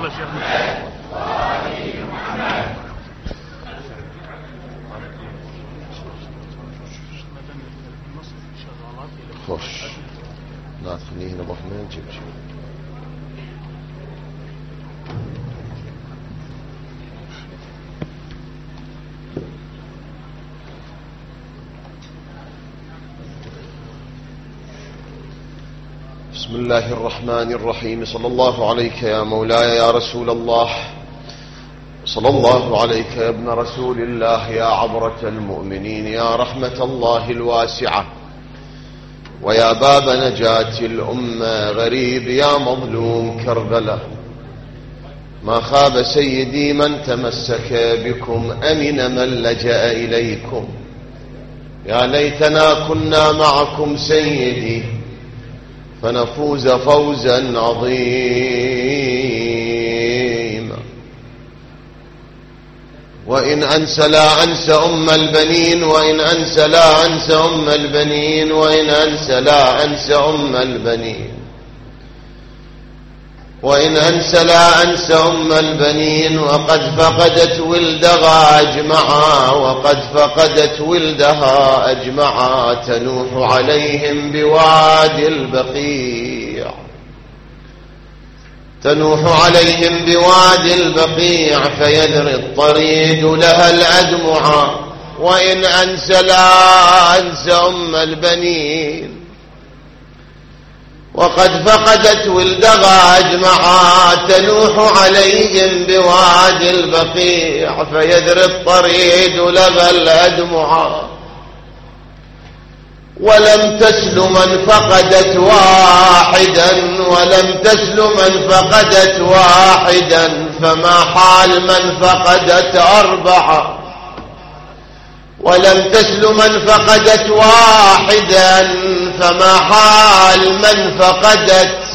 يلا شيخنا. خوش لا تخليه هنا بحنا نجيب شيء. بسم الله الرحمن الرحيم. صلى الله عليك يا مولاي يا رسول الله، صلى الله عليك يا ابن رسول الله، يا عبرة المؤمنين، يا رحمة الله الواسعة، ويا باب نجاة الأمة، غريب يا مظلوم كربلاء. ما خاب سيدي من تمسك بكم، أمن من لجأ إليكم. يا ليتنا كنا معكم سيدي فنفوز فوزا عظيما. وإن أنسى لا أنسى أم البنين، وإن أنسى لا أنسى أم البنين، وإن أنسى لا أنسى أم البنين، وإن أنسى لا أنسى أم البنين. وقد فقدت ولدها أجمعا، وقد فقدت ولدها أجمعا، تنوح عليهم بوادي البقيع، تنوح عليهم بوادي البقيع، فيدري الطريد لها الأدمعا. وإن أنسى لا أنسى أم البنين، وقد فقدت ولدها أجمعا، تنوح عليهم بوادي البقيع، فيدري الطريد لها الأدمعا. ولم تسل من فقدت واحدا، ولم تسل من فقدت واحدا، فما حال من فقدت أربعة. ولم تسل من فقدت واحدا، فما حال من فقدت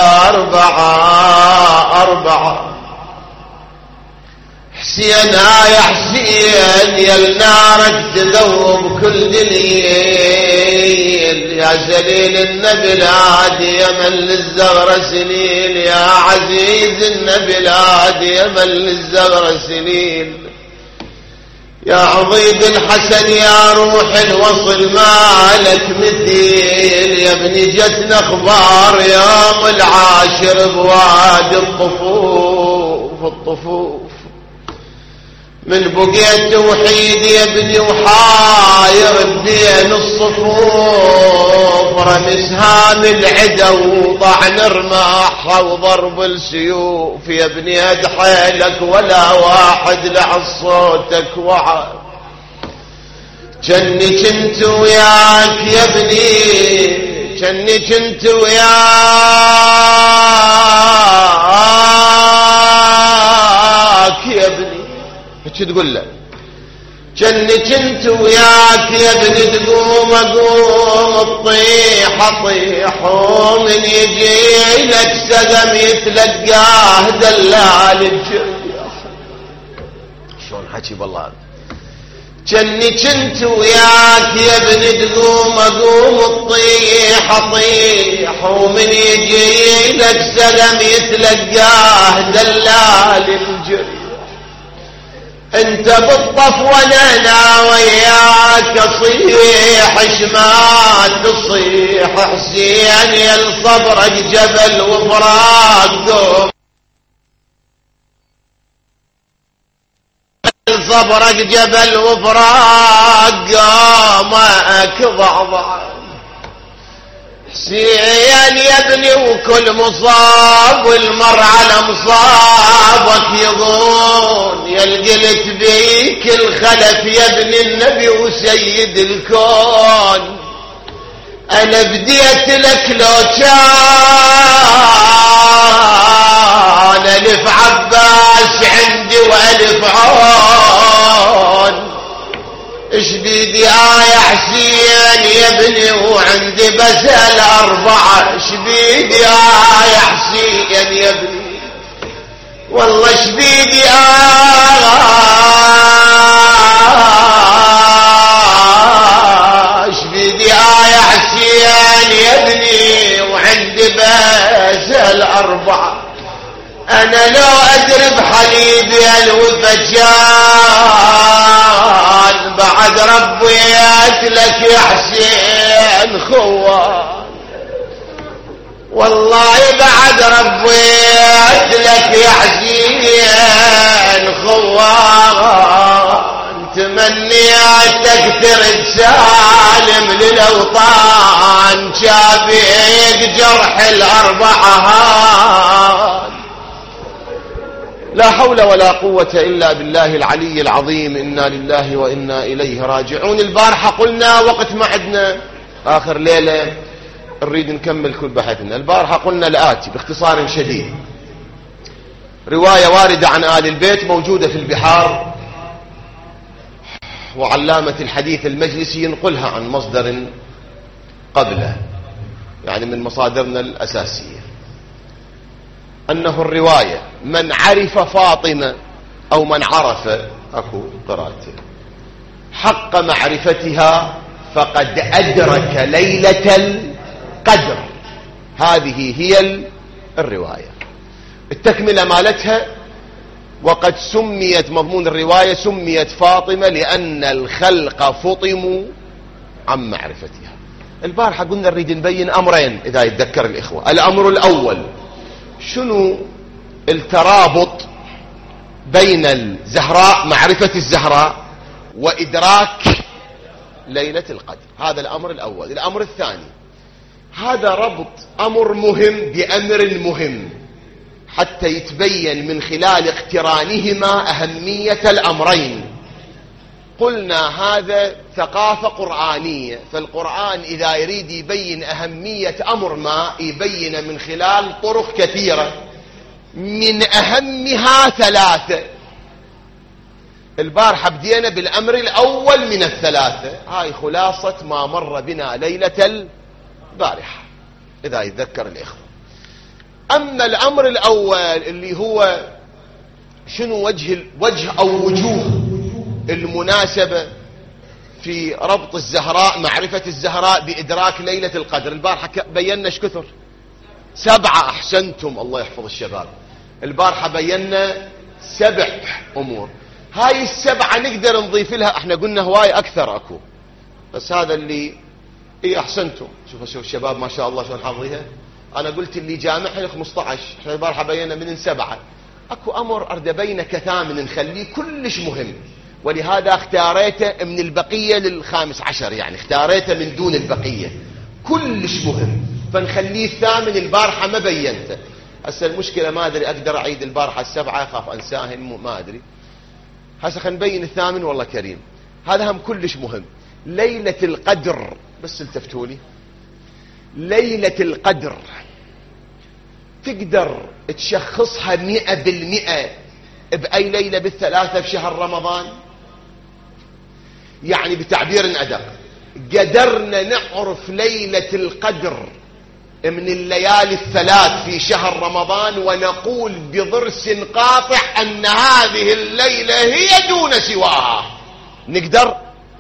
أربعة. حسين يا حسين يا النارك تذوب كل دليل، يا زليل النبلاد يا من للزغر سنين، يا عزيز النبلاد يا من للزغر سنين. يا عضيد الحسن يا روح الوصل ما لك مثيل، يا ابني جتنا اخبار يوم العاشر بوادي الطفوف. من بقيت وحيد يا ابني وحاير بدين الصفوف، رمي سهام العدا وطعن رماحها وضرب السيوف. يا ابني ادحيلك ولا واحد لعن صوتك وعى، جني كنت وياك يا ابني، جني كنت وياك يا ابني. ايش تقول له؟ جني كنت وياك يا ابني، تقوم اقوم طيح ومن يجي لك سقم يتلقاه دلال الجريح. شلون حكي بالله. جني كنت وياك يا ابني، تقوم اقوم طيح ومن يجي لك سقم يتلقاه دلال الجريح. انت بالطف وانا وياك اصيح، شما تصيح حسين يا الصبرك جبل وفراق، صبرك جبل وفراق قامك ضعضع. حسين يا ابني وكل مصاب والمر على مصابك يظون، يا القلت بيك الخلف يا ابن النبي وسيد الكون. انا بديت لك لو كان الف عباس عندي والف عون، اش بيدي يا حسين يا ابني وعندي بس الأربعة. اش بيدي يا حسين يا ابني والله اش بيدي اش بيدي يا حسين يا ابني وعندي بس الأربعة. أنا لو أدري بحليبي الوفجان بعد ربيت لك يا حسين خوان، والله بعد ربيت لك يا حسين خوان، تمنيتك ترد سالم للأوطان، شابيك جرح الأربعة. لا حول ولا قوة إلا بالله العلي العظيم. إنا لله وإنا إليه راجعون. البارحة قلنا وقت ما عدنا آخر ليلة نريد نكمل كل بحثنا. البارحة قلنا الآتي باختصار شديد: رواية واردة عن آل البيت موجودة في البحار، وعلامة الحديث المجلسي ينقلها عن مصدر قبله، يعني من مصادرنا الأساسية، أنه الرواية: من عرف فاطمة أو من عرف أكو قراءته حق معرفتها فقد أدرك ليلة القدر. هذه هي الرواية. التكملة مالتها: وقد سميت، مضمون الرواية سميت فاطمة لأن الخلق فطموا عن معرفتها. البارحة قلنا نريد نبين أمرين إذا يتذكر الإخوة. الأمر الأول: شنو الترابط بين الزهراء، معرفة الزهراء، وإدراك ليلة القدر؟ هذا الأمر الأول. الأمر الثاني: هذا ربط أمر مهم بأمر مهم حتى يتبين من خلال اقترانهما أهمية الأمرين. قلنا هذا ثقافة قرآنية، فالقرآن إذا يريد يبين أهمية أمر ما يبين من خلال طرق كثيرة، من أهمها ثلاثة. البارحة بدينا بالأمر الأول من الثلاثة. هاي خلاصة ما مر بنا ليلة البارحة إذا يتذكر الإخوة. أما الأمر الأول اللي هو شنو وجه أو وجوه المناسبة في ربط الزهراء، معرفة الزهراء بإدراك ليلة القدر، البارحة بينا ايش كثر؟ 7. أحسنتم، الله يحفظ الشباب. البارحة بينا 7 أمور. هاي 7 نقدر نضيف لها، احنا قلنا هواي أكثر أكو، بس هذا اللي أحسنتم. شوفوا الشباب ما شاء الله شلون حافظيها. أنا قلت اللي جامعها 15، احنا البارحة بينا من 7. أكو أمر أرد بينه كثامن نخليه كلش مهم، ولهذا اختاريته من البقية لل15، يعني اختاريته من دون البقية، كلش مهم، فنخليه الثامن. البارحة ما بينته. هسه المشكلة ما أدري أقدر أعيد البارحة 7، أخاف أنساهن، ما أدري. هسه خلينا نبين الثامن. والله كريم، هذا هم كلش مهم. ليلة القدر، بس التفتوا لي، ليلة القدر تقدر تشخصها 100% بأي ليلة بالثلاثة في شهر رمضان؟ يعني بتعبير أدق، قدرنا نعرف ليلة القدر من الليالي الثلاث في شهر رمضان ونقول بضرس قاطع أن هذه الليلة هي دون سواها؟ نقدر؟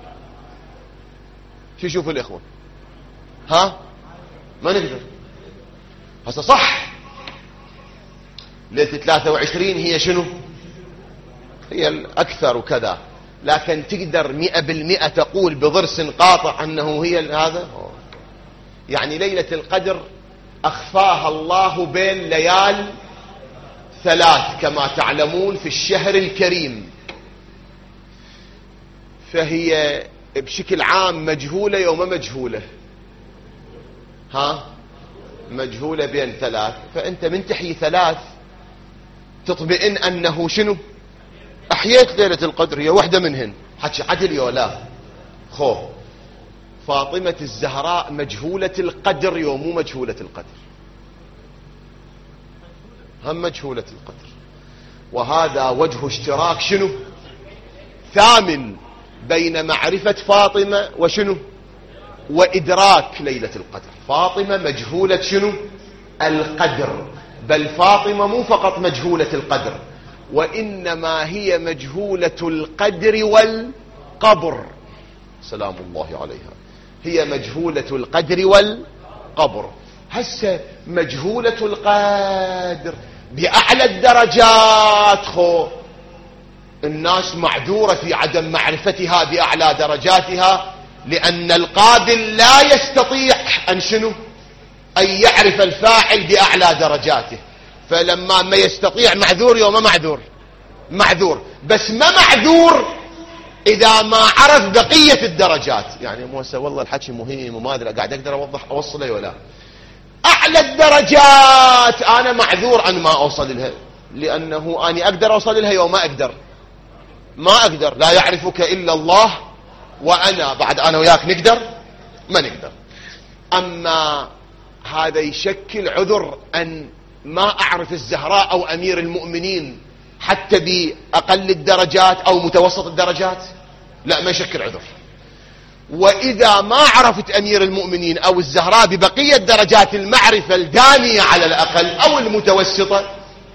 شو يشوفوا الإخوة؟ ها؟ ما نقدر. هسه صح ليلة 23 هي شنو؟ هي الأكثر وكذا، لكن تقدر 100% تقول بضرس قاطع أنه هي هذا؟ يعني ليلة القدر أخفاها الله بين ليال 3 كما تعلمون في الشهر الكريم، فهي بشكل عام مجهولة يوم مجهولة. ها؟ مجهولة بين 3، فأنت من تحيي 3 تطمئن أنه شنو؟ أحييت ليلة القدر، هي واحدة منهن. حكي عدل يا لا خو فاطمة الزهراء مجهولة القدر يوم مو مجهولة القدر، هم مجهولة القدر، وهذا وجه اشتراك شنو؟ ثامن بين معرفة فاطمة وشنو؟ وإدراك ليلة القدر. فاطمة مجهولة شنو؟ القدر، بل فاطمة مو فقط مجهولة القدر، وإنما هي مجهولة القدر والقبر، سلام الله عليها. هي مجهولة القدر والقبر. هسه مجهولة القدر بأعلى الدرجات الناس معذورة في عدم معرفتها بأعلى درجاتها، لأن القابل لا يستطيع أن يعرف الفاعل بأعلى درجاته. فلما ما يستطيع معذور يوم معذور، بس ما معذور إذا ما عرف بقية الدرجات. يعني موسى والله الحكي مهم وما أدري قاعد أقدر أوصله ولا أعلى الدرجات أنا معذور أن ما أوصل لها، لأنه أنا أقدر أوصل لها يوم ما أقدر. لا يعرفك إلا الله، وأنا بعد أنا وياك ما نقدر. أما هذا يشكل عذر أن ما أعرف الزهراء أو أمير المؤمنين حتى بأقل الدرجات أو متوسط الدرجات؟ لا، ما يشكل عذر. وإذا ما عرفت أمير المؤمنين أو الزهراء ببقية درجات المعرفة الدانية على الأقل أو المتوسطة،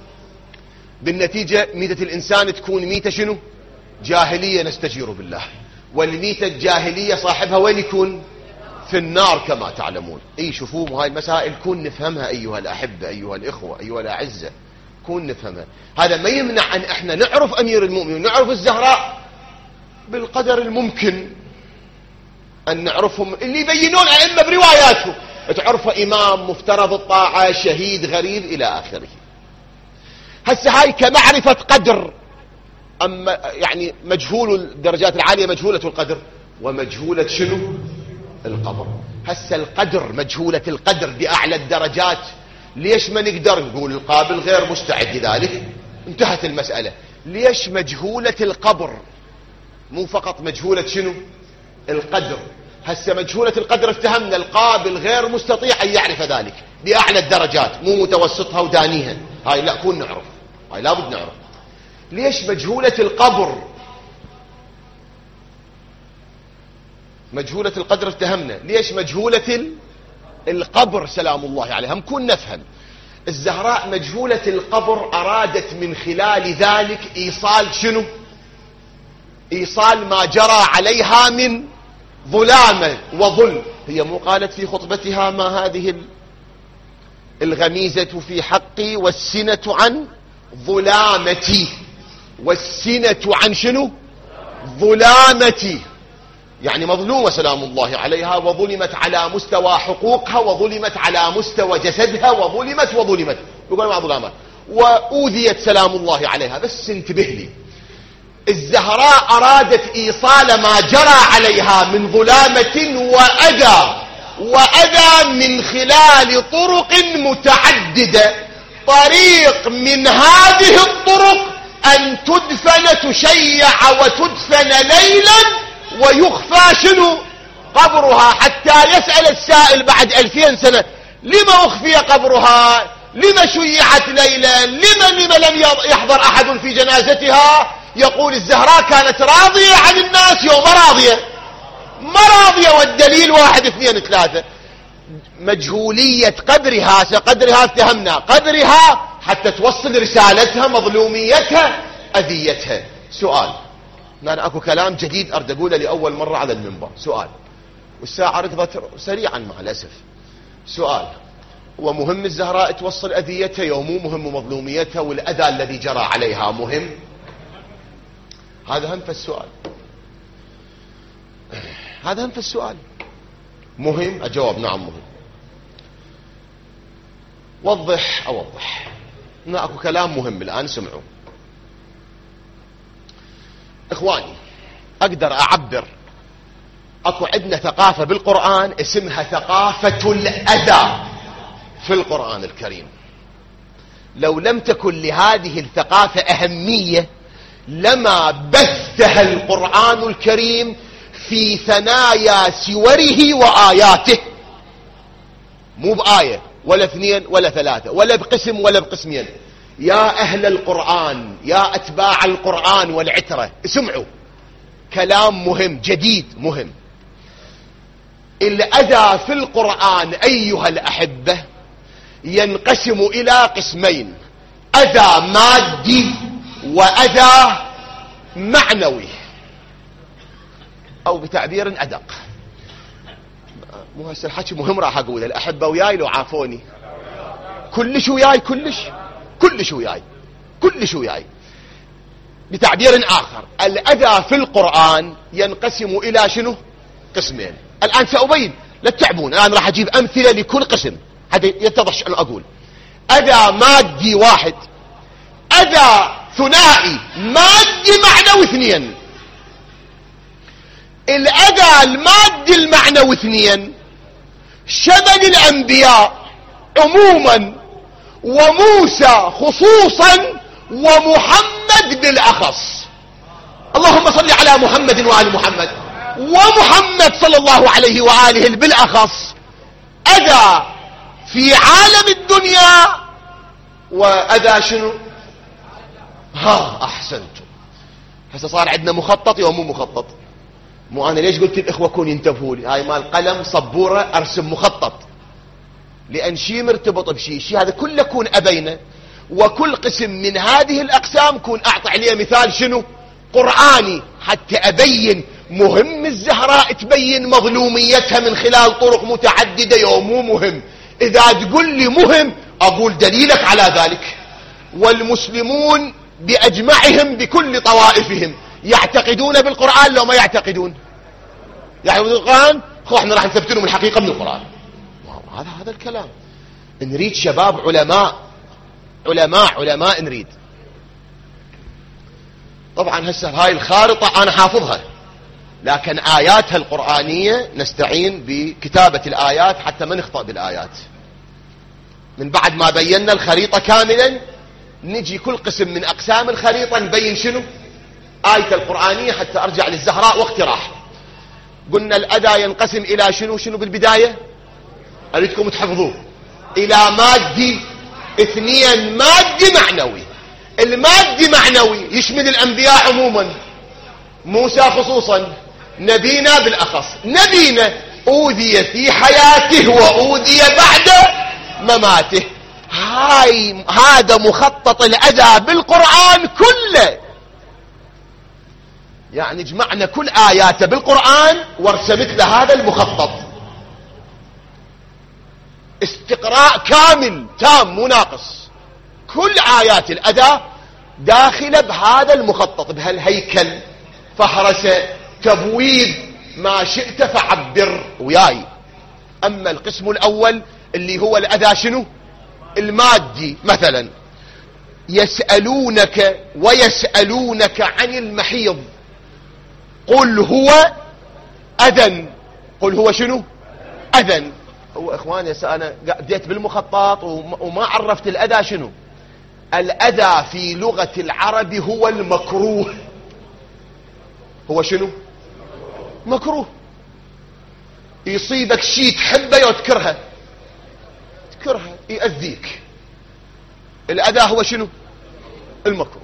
بالنتيجة ميتة الإنسان تكون ميتة جاهلية، نستجير بالله. والميتة الجاهلية صاحبها وين يكون؟ في النار كما تعلمون. شوفوا هاي المسائل كون نفهمها أيها الأحبة، أيها الإخوة، أيها الأعزة، كون نفهمها. هذا ما يمنع أن احنا نعرف أمير المؤمنين ونعرف الزهراء بالقدر الممكن أن نعرفهم، اللي يبينون أئمة برواياتهم، تعرفه إمام مفترض الطاعة، شهيد، غريب، إلى آخره. هسه هاي كمعرفة قدر. أما يعني مجهول الدرجات العالية مجهولة القدر، ومجهولة القبر. هسه القدر مجهولة القدر بأعلى الدرجات، ليش ما نقدر نقول القابل غير مستعد لذلك؟ انتهت المسألة. ليش مجهولة القبر مو فقط مجهولة القدر؟ هسه مجهولة القدر افتهمنا، القابل غير مستطيع أن يعرف ذلك بأعلى الدرجات، مو متوسطها ودانيها. هاي لا، كون نعرف، هاي لابد نعرف. ليش مجهولة القبر؟ مجهولة القدر افتهمنا، ليش مجهولة القبر سلام الله عليها؟ هم كون نفهم. الزهراء مجهولة القبر أرادت من خلال ذلك إيصال إيصال ما جرى عليها من ظلامة وظلم. هي مو قالت في خطبتها ما هذه الغميزة في حقي والسنة عن ظلامتي، والسنة عن ظلامتي، يعني مظلومة سلام الله عليها، وظلمت على مستوى حقوقها، وظلمت على مستوى جسدها، وظلمت يقول مع ظلامات، وأوذيت سلام الله عليها. بس انتبه لي، الزهراء أرادت إيصال ما جرى عليها من ظلامة وأذى من خلال طرق متعددة. طريق من هذه الطرق أن تدفن، تشيع وتدفن ليلا ويخفى قبرها، حتى يسأل السائل بعد 2000 سنة لما أخفي قبرها، لما شيعت ليلا، لما لم يحضر أحد في جنازتها؟ يقول الزهراء كانت راضية عن الناس يوم ما راضية، والدليل 1 2 3. مجهولية قدرها، قدرها افتهمنا، قدرها حتى توصل رسالتها، مظلوميتها، أذيتها. سؤال، أنا أكو كلام جديد أريد أقوله لأول مرة على المنبر. سؤال، والساعة ركضت سريعا مع الأسف. سؤال، هو مهم الزهراء توصل أذيتها يوم مو مهم مظلوميتها والأذى الذي جرى عليها مهم؟ هذا هم في السؤال، هذا هم في السؤال مهم. أجاوب نعم مهم. أوضح. هنا أكو كلام مهم الآن، سمعوا إخواني. أقدر أعبر، أكو عندنا ثقافة بالقرآن اسمها ثقافة الأذى في القرآن الكريم. لو لم تكن لهذه الثقافة أهمية لما بثها القرآن الكريم في ثنايا سوره وآياته، مو بآية ولا 2 ولا 3 ولا بقسم ولا بقسمين. يا أهل القرآن، يا أتباع القرآن والعترة، اسمعوا كلام مهم جديد مهم. الأذى في القرآن أيها الأحبة ينقسم إلى قسمين: أذى مادي وأذى معنوي، أو بتعبير أدق. مو هسه الحكي مهم راح أقوله، الأحبة وياي لو عافوني. كلش وياي، كلش كل شو وياي. بتعبير آخر، الأذى في القرآن ينقسم إلى شنو؟ قسمين. الآن سأبين، لا تتعبون، الآن راح أجيب أمثلة لكل قسم حتى يتضح أن أقول. أذى مادي واحد، أذى ثنائي مادي معنوي اثنين. الأذى المادي المعنوي اثنين شمل الأنبياء عموما وموسى خصوصا ومحمد بالأخص. اللهم صل على محمد وآل محمد. ومحمد صلى الله عليه وآله بالأخص أذى في عالم الدنيا وأذى شنو؟ أحسنتم. هسه صار عندنا مخطط يوم مو مخطط. مو أنا ليش قلت الإخوة كون ينتبهوا لي، هاي مال قلم صبورة أرسم مخطط، لأن شيء مرتبط بشيء هذا كله كون أبينه، وكل قسم من هذه الأقسام كون أعطي عليه مثال شنو؟ قرآني، حتى أبين مهم الزهراء تبين مظلوميتها من خلال طرق متعددة. يوم مو مهم، إذا تقول لي مهم أقول دليلك على ذلك. والمسلمون بأجمعهم بكل طوائفهم يعتقدون بالقرآن لو ما يعتقدون؟ يعتقدون بالقرآن. احنا راح نثبت لهم الحقيقة من القرآن. هذا الكلام. نريد شباب علماء نريد. طبعا هسه هاي الخارطة أنا حافظها، لكن آياتها القرآنية نستعين بكتابة الآيات حتى ما نخطأ بالآيات. من بعد ما بينا الخريطة كاملا نجي كل قسم من أقسام الخريطة نبين شنو آية القرآنية حتى أرجع للزهراء واقتراح. قلنا الأذى ينقسم إلى شنو بالبداية؟ أريدكم تحفظوه. إلى مادي اثنين، مادي معنوي. المادي معنوي يشمل الأنبياء عموما، موسى خصوصا، نبينا بالأخص. نبينا أوذي في حياته وأوذي بعد مماته. هذا مخطط الأذى بالقرآن كله، يعني جمعنا كل آياته بالقرآن ورسمت له هذا المخطط. استقراء كامل تام مو ناقص. كل آيات الأذى داخلة بهذا المخطط، بهالهيكل، فهرسة، تبويب، ما شئت فعبر وياي. أما القسم الأول اللي هو الأذى شنو؟ المادي. مثلا يسألونك عن المحيض قل هو أذى. قل هو شنو؟ أذى. هو إخواني أنا بديت بالمخطط وما عرفت الأذى شنو. الأذى في لغة العرب هو المكروه. هو شنو؟ مكروه. يصيبك شيء تحبه وتكرهه، يأذيك. الأذى هو شنو؟ المكروه.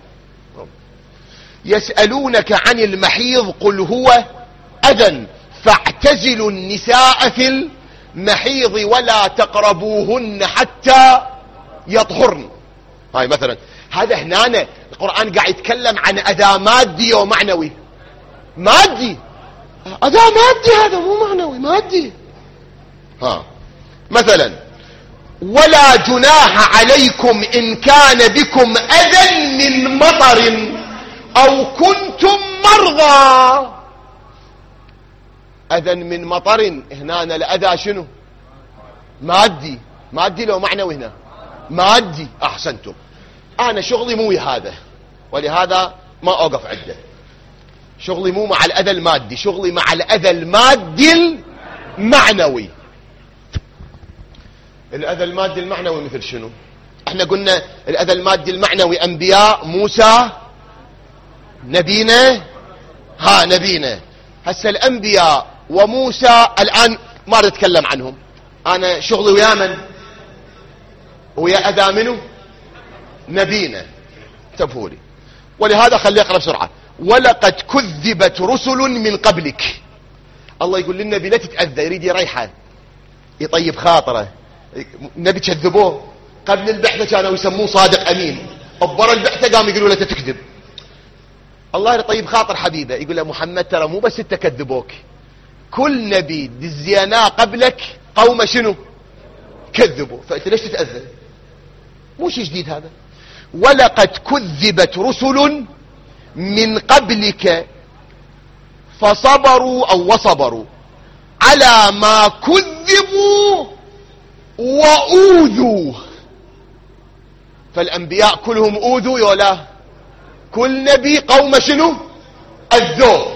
يسألونك عن المحيض قل هو أذى فاعتزلوا النساء في المحيض ولا تقربوهن حتى يطهرن. هاي مثلا هذا هنا القرآن قاعد يتكلم عن أذى مادي ومعنوي. مادي، أذى مادي، هذا مو معنوي، مادي. مثلا ولا جناح عليكم إن كان بكم أذى من مطر أو كنتم مرضى. أذى من مطر هنا الأذى شنو؟ مادي لو معنوي هنا مادي. أحسنتم. أنا شغلي مو هذا، ولهذا ما أوقف عنده. شغلي مو مع الأذى المادي، شغلي مع الأذى المادي المعنوي. الأذى المادي المعنوي مثل شنو؟ احنا قلنا الأذى المادي المعنوي أنبياء، موسى، نبينا. نبينا. هسه الأنبياء وموسى الآن ما أريد أتكلم عنهم. أنا شغلي ويا من؟ ويا أذى منه؟ نبينا. انتبهوا لي. ولهذا خلي أقرأ بسرعة. ولقد كذبت رسل من قبلك. الله يقول للنبي لا تتأذى، يريد يريحه يطيب خاطره. نبي كذبوه قبل البعثة، كانوا يسموه صادق أمين. أبرا البعثة قام يقولوا له تكذب. الله يطيب خاطر حبيبه، يقول له محمد ترى مو بس انت كذبوك، كل نبي دزيناه قبلك قوم شنو؟ كذبوا، فانت ليش تتأذى؟ مو شيء جديد هذا. ولقد كذبت رسل من قبلك فصبروا أو وصبروا على ما كذبوا وأوذوا. فالأنبياء كلهم أوذوا يولا، كل نبي قوم شنو أذوه،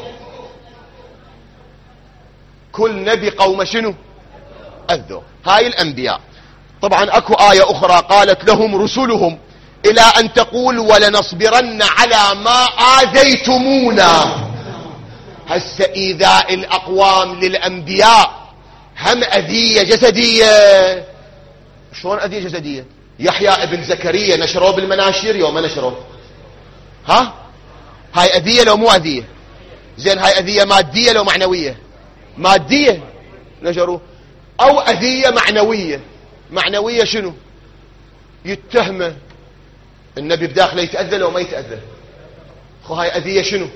كل نبي قوم شنو أذوه. هاي الأنبياء. طبعا أكو آية أخرى قالت لهم رسلهم إلى أن تقول ولنصبرن على ما آذيتمونا. هسه إيذاء الأقوام للأنبياء هم أذية جسدية. شلون أذية جسدية؟ يحيى ابن زكريا نشروه بالمناشير يوم ما نشروه، ها؟ هاي أذية لو مو أذية؟ زين هاي أذية مادية لو معنوية؟ مادية نشروه. أو أذية معنوية. معنوية شنو؟ يتهمه النبي بداخله يتأذى لو ما يتأذى. هاي أذية شنو؟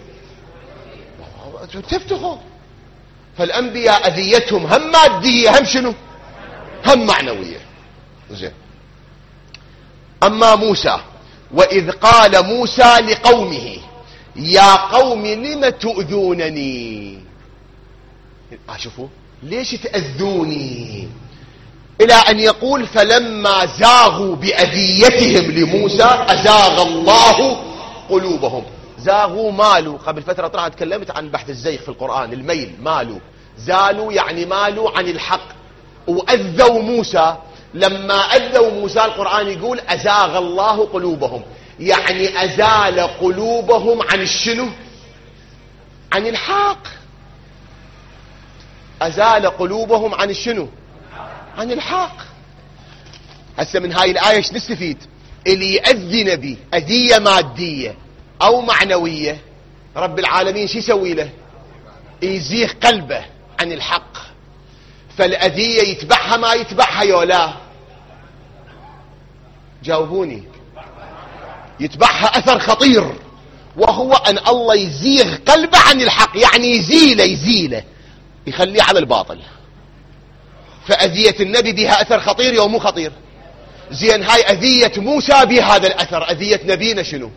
تفتخوا. فالأنبياء أذيتهم هم مادية هم شنو؟ هم معنوية. زين. أما موسى، وإذ قال موسى لقومه يا قوم لم تؤذونني. شوفوا ليش تأذوني؟ إلى أن يقول فلما زاغوا بأذيتهم لموسى أزاغ الله قلوبهم. زاغوا مالوا. قبل فترة طلعت تكلمت عن بحث الزيغ في القرآن، الميل مالوا، زالوا يعني مالوا عن الحق. وأذوا موسى، لما أذوا موسى القرآن يقول أزاغ الله قلوبهم، يعني أزال قلوبهم عن الشنو؟ عن الحق. أزال قلوبهم عن الشنو؟ عن الحق. هسه من هاي الآية ايش نستفيد؟ اللي يأذي نبي أذية مادية أو معنوية رب العالمين شو يسوي له؟ يزيغ قلبه عن الحق. فالأذية يتبعها ما يتبعها يولا؟ جاوبوني. يتبعها أثر خطير، وهو أن الله يزيغ قلبه عن الحق، يعني يزيله يخليه على الباطل. فأذية النبي بها أثر خطير يوم مو خطير؟ زين هاي أذية موسى بهذا الأثر، أذية نبينا شنو؟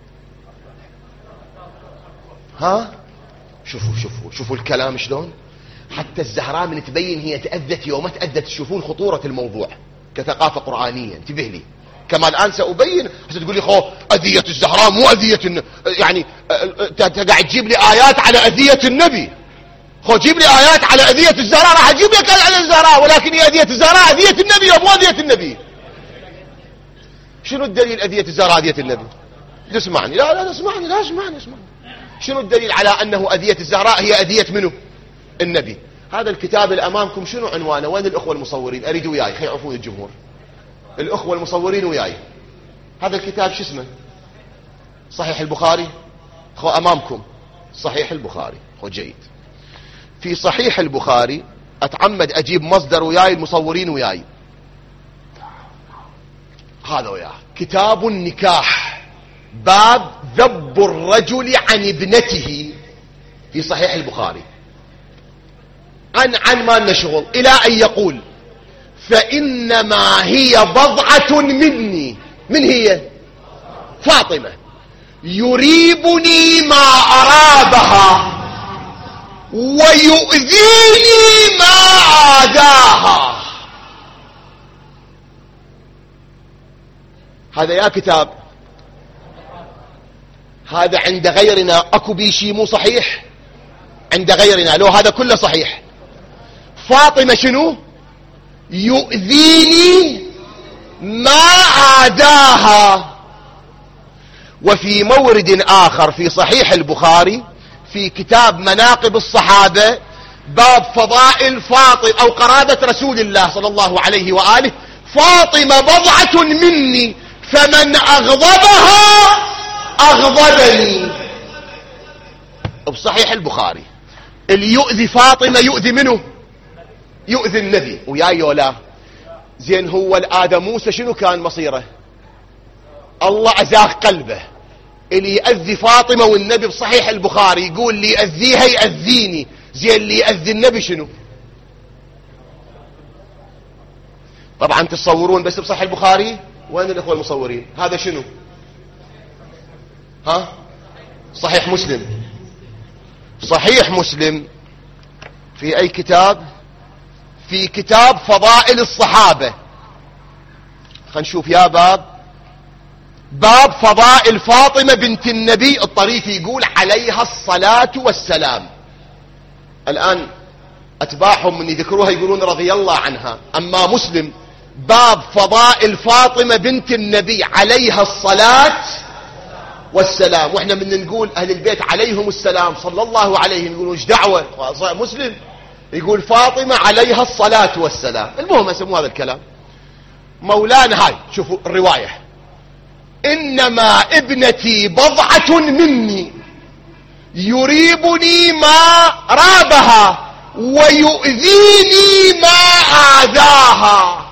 ها؟ شوفوا الكلام شلون. حتى الزهراء من تبين هي تأذت يوم تأذت. تشوفون خطورة الموضوع كثقافة قرآنية. انتبه لي كما الآن سأبين. تقول لي خو أذية الزهراء مو أذية يعني قاعد تجيب لي آيات على أذية النبي. خو جيب لي آيات على أذية الزهراء راح أجيب لك على الزهراء، ولكن هي أذية الزهراء أذية النبي ومو أذية النبي. شنو الدليل أذية الزهراء أذية النبي؟ اسمعني. لا اسمعني. شنو الدليل على أنه أذية الزهراء هي أذية منه؟ النبي. هذا الكتاب اللي أمامكم شنو عنوانه؟ وين الأخوة المصورين؟ أريد وياي خي يعرفون الجمهور. الأخوة المصورين وياي. هذا الكتاب شو اسمه؟ صحيح البخاري. خو أمامكم صحيح البخاري. خو جيد. في صحيح البخاري أتعمد أجيب مصدر وياي، المصورين وياي. هذا وياه كتاب النكاح، باب ذب الرجل عن ابنته في صحيح البخاري. عن ما نشغل إلى أن يقول فإنما هي بضعة مني. من هي؟ فاطمة. يريبني ما أرابها ويؤذيني ما عاداها. هذا يا كتاب. هذا عند غيرنا اكو بيشي مو صحيح؟ عند غيرنا لو هذا كله صحيح. فاطمة شنو؟ يؤذيني ما عاداها. وفي مورد آخر في صحيح البخاري في كتاب مناقب الصحابة باب فضائل فاطمة أو قرابة رسول الله صلى الله عليه وآله، فاطمة بضعة مني فمن أغضبها أغضبني. بصحيح البخاري. اللي يؤذي فاطمة يؤذي منه؟ يؤذي النبي. ويا يولا زين هو الآدم موسى شنو كان مصيره؟ الله أزاغ قلبه. اللي يأذي فاطمة والنبي بصحيح البخاري يقول لي يأذيها يأذيني. زين اللي يأذي النبي شنو؟ طبعا تتصورون بس بصحيح البخاري. وين الأخوة المصورين؟ هذا شنو؟ ها؟ صحيح مسلم. صحيح مسلم في أي كتاب؟ في كتاب فضائل الصحابة. خلينا نشوف يا باب فضائل فاطمة بنت النبي. الطريف يقول عليها الصلاة والسلام. الآن أتباعهم من يذكروها يقولون رضي الله عنها. أما مسلم باب فضائل فاطمة بنت النبي عليها الصلاة والسلام. وإحنا من نقول أهل البيت عليهم السلام صلى الله عليه نقولوا إيش دعوة؟ مسلم يقول فاطمة عليها الصلاة والسلام. المهم اسموا هذا الكلام. مولانا هاي شوفوا الرواية: إنما ابنتي بضعة مني يريبني ما رابها ويؤذيني ما آذاها.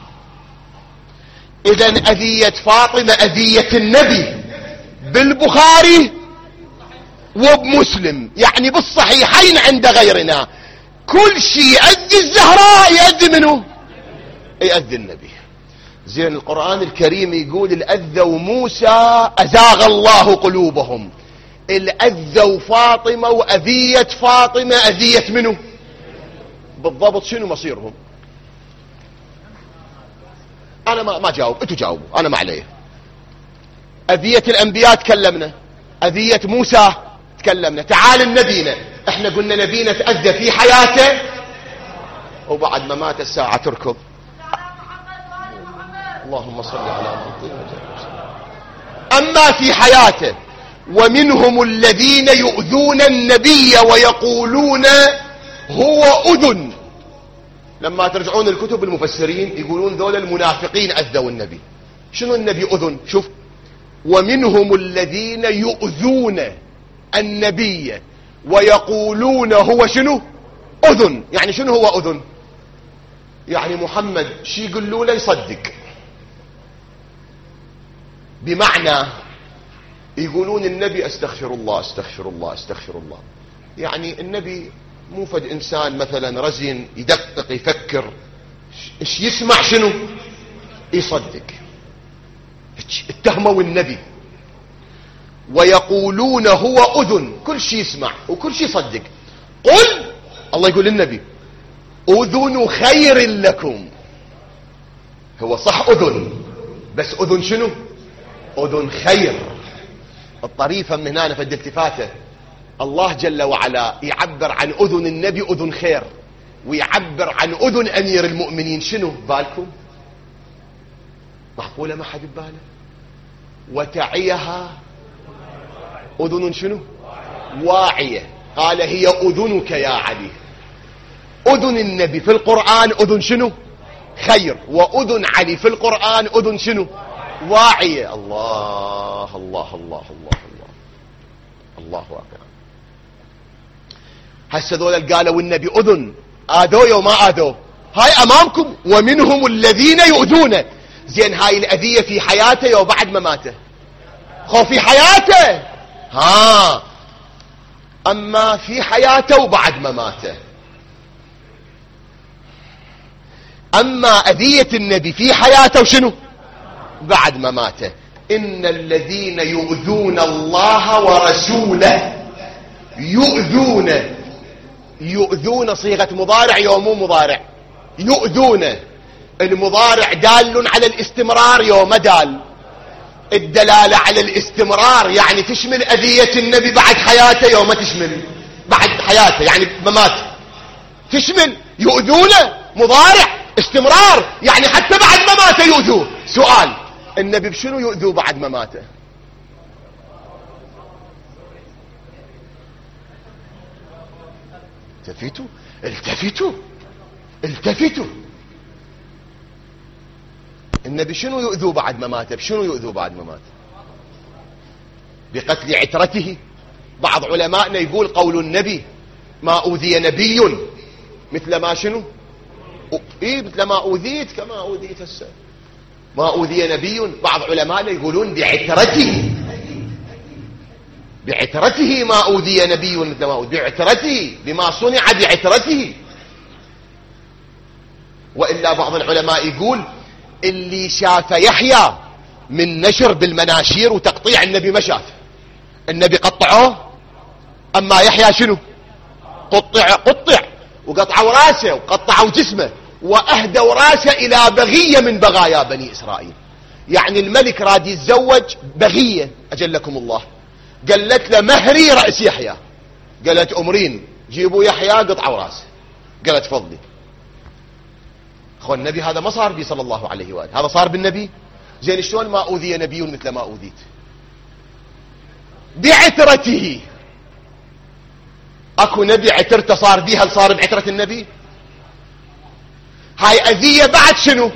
إذن أذية فاطمة أذية النبي بالبخاري وبمسلم، يعني بالصحيحين عند غيرنا. كل شيء يؤذي الزهراء يؤذي منه؟ يؤذي النبي. زين القرآن الكريم يقول الأذوا موسى أزاغ الله قلوبهم. الأذوا فاطمة وأذية فاطمة أذية منه؟ بالضبط شنو مصيرهم؟ أنا ما جاوب، أنتوا جاوبوا، أنا ما عليه. أذية الأنبياء تكلمنا، أذية موسى تكلمنا. تعال النبينا، احنا قلنا نبينا تأذى في حياته وبعد ما مات الساعة تركض. اللهم صل على محمد. أما في حياته ومنهم الذين يؤذون النبي ويقولون هو أذن. لما ترجعون الكتب المفسرين يقولون ذول المنافقين أذوا النبي. شنو النبي أذن؟ شوف: ومنهم الذين يؤذون النبي ويقولون هو شنو؟ أذن. يعني شنو هو أذن؟ يعني محمد شي يقولوا له يصدق. بمعنى يقولون النبي استغفر الله استغفر الله استغفر الله. يعني النبي مو فد إنسان مثلا رزين يدقق يفكر، ايش يسمع شنو يصدق. اتهموا النبي. ويقولون هو أذن، كل شيء يسمع وكل شيء يصدق. قل، الله يقول للنبي: أذن خير لكم. هو صح أذن، بس أذن شنو؟ أذن خير. الطريفة من هنا في الالتفاتة، الله جل وعلا يعبر عن أذن النبي أذن خير، ويعبر عن أذن أمير المؤمنين شنو بالكم؟ معقولة ما حد بباله؟ وتعيها أذن شنو؟ واعية. قال هي أذنك يا علي. أذن النبي في القرآن أذن شنو؟ خير. وأذن علي في القرآن أذن شنو؟ واعية. الله الله الله الله الله الله أكبر. هسه ذول قالوا النبي أذن، آذوه وما آذوه. هاي أمامكم: ومنهم الذين يؤذونه. زين هاي الأذية في حياته وبعد ما ماته؟ خو في حياته. ها، أما في حياته وبعد ما ماته. أما أذية النبي في حياته وشنو؟ بعد ما ماته. إن الذين يؤذون الله ورسوله يؤذون صيغة مضارع يوم مو مضارع. يؤذون المضارع دال على الاستمرار يوم دال. الدلالة على الاستمرار يعني تشمل أذية النبي بعد حياته يوم تشمل بعد حياته، يعني ممات تشمل. يؤذونه مضارع استمرار، يعني حتى بعد ما مات يؤذوه. سؤال: النبي بشنو يؤذوه بعد ما ماته؟ التفتوا. النبي شنو يؤذوه بعد ما مات؟ بشنو يؤذوه بعد ما مات؟ بقتل عترته. بعض علمائنا يقول قول النبي: ما أوذي نبي مثل ما شنو؟ مثل ما أوذيت كما أوذيت السيف. ما أوذي نبي. بعض علمائنا يقولون بعترته ما أوذي نبي مثل ما أوذي. بعترته، بما صنع بعترته. وإلا بعض العلماء يقول اللي شاف يحيى من نشر بالمناشير وتقطيع النبي ما شاف. النبي قطعوه، أما يحيى شنو؟ قطع وقطعوا راسه وقطعوا جسمه وأهدوا راسه إلى بغية من بغايا بني إسرائيل. يعني الملك راد يتزوج بغية أجلكم الله، قالت له مهري رأس يحيى، قالت أمرين جيبوا يحيى قطعوا راسه، قالت فضلي. أخوان النبي هذا ما صار بي صلى الله عليه وآله، هذا صار بالنبي. زين شلون ما أوذي نبي مثل ما أوذيت؟ بعترته. اكو نبي عترته صار بيها، هل صار بعترة النبي؟ هاي أذية بعد شنو؟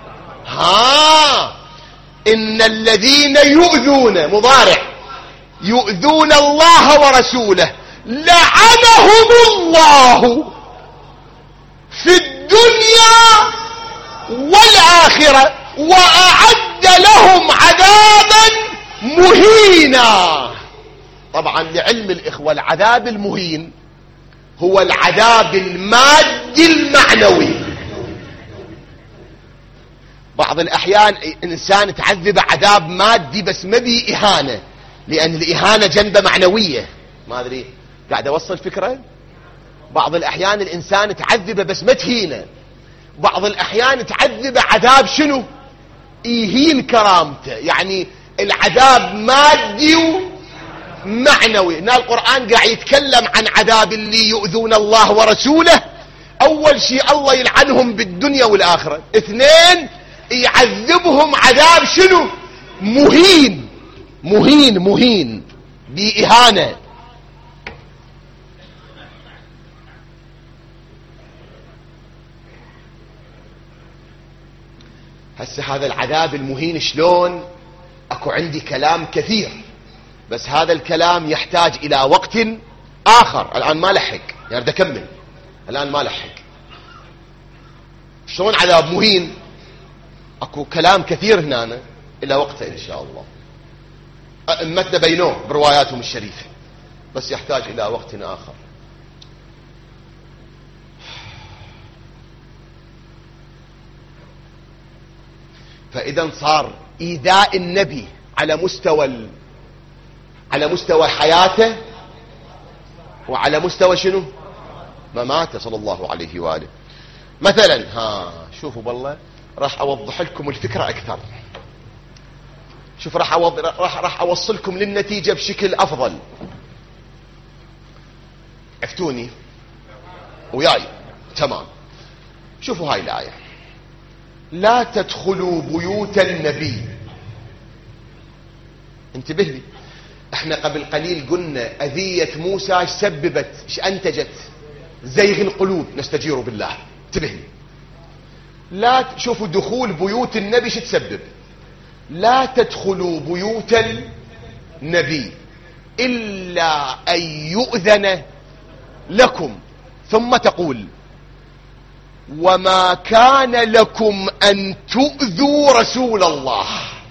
إن الذين يؤذون مضارع يؤذون الله ورسوله لعنهم الله في الدنيا والآخرة وأعد لهم عذابا مهينا. طبعا لعلم الإخوة العذاب المهين هو العذاب المادي المعنوي. بعض الأحيان إنسان تعذب عذاب مادي بس ما بيه إهانة، لأن الإهانة جنبه معنوية. ما أدري قاعد أوصل فكرة. بعض الأحيان الإنسان تعذبه بس ما تهينه، بعض الأحيان تعذبه عذاب شنو؟ يهين كرامته، يعني العذاب مادي معنوي. هنا القرآن قاعد يتكلم عن عذاب اللي يؤذون الله ورسوله. أول شيء الله يلعنهم بالدنيا والآخرة، اثنين يعذبهم عذاب شنو؟ مهين مهين مهين بإهانة. هسه هذا العذاب المهين شلون؟ اكو عندي كلام كثير، بس هذا الكلام يحتاج الى وقت اخر. الان ما لحق، يعني بدي اكمل الان ما لحق. شلون عذاب مهين؟ اكو كلام كثير هنا الى وقته ان شاء الله. ائمتنا بينوه برواياتهم الشريفه، بس يحتاج الى وقت اخر. فاذا صار ايذاء النبي على مستوى حياته وعلى مستوى شنو؟ مماته صلى الله عليه واله. مثلا شوفوا بالله راح اوضح لكم الفكره اكثر. شوف راح اوصلكم للنتيجه بشكل افضل. عفتوني وياي؟ تمام. شوفوا هاي الايه: لا تدخلوا بيوت النبي. انتبه لي، احنا قبل قليل قلنا اذية موسى ايش سببت، ايش انتجت؟ زيغ القلوب. نستجير بالله. انتبه لي، لا شوفوا دخول بيوت النبي ايش تسبب. لا تدخلوا بيوت النبي الا ان يؤذن لكم، ثم تقول: وما كان لكم أن تؤذوا رسول الله.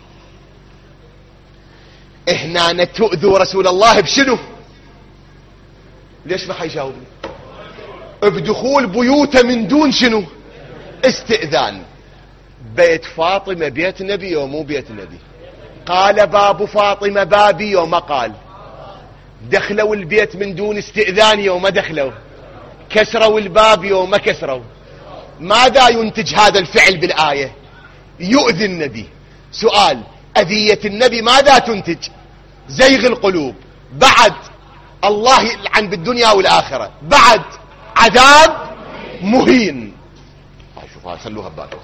هنا تؤذوا رسول الله بشنو؟ ليش ما حيجاوبني؟ بدخول بيوته من دون شنو؟ استئذان. بيت فاطمة بيت نبي ومو بيت نبي؟ قال باب فاطمة بابي وما قال؟ دخلوا البيت من دون استئذان يوم دخلوا؟ كسروا الباب يوم كسروا؟ ماذا ينتج هذا الفعل بالآية؟ يؤذي النبي. سؤال: أذية النبي ماذا تنتج؟ زيغ القلوب، بعد الله يلعن بالدنيا والآخرة، بعد عذاب مهين. شوفوا خلوها ببالكم.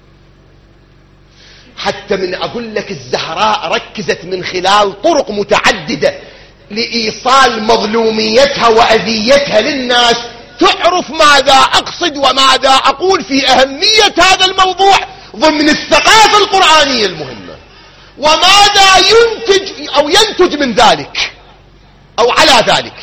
حتى من أقول لك الزهراء ركزت من خلال طرق متعددة لإيصال مظلوميتها وأذيتها للناس، تعرف ماذا أقصد وماذا أقول في أهمية هذا الموضوع ضمن الثقافة القرآنية المهمة، وماذا ينتج من ذلك أو على ذلك.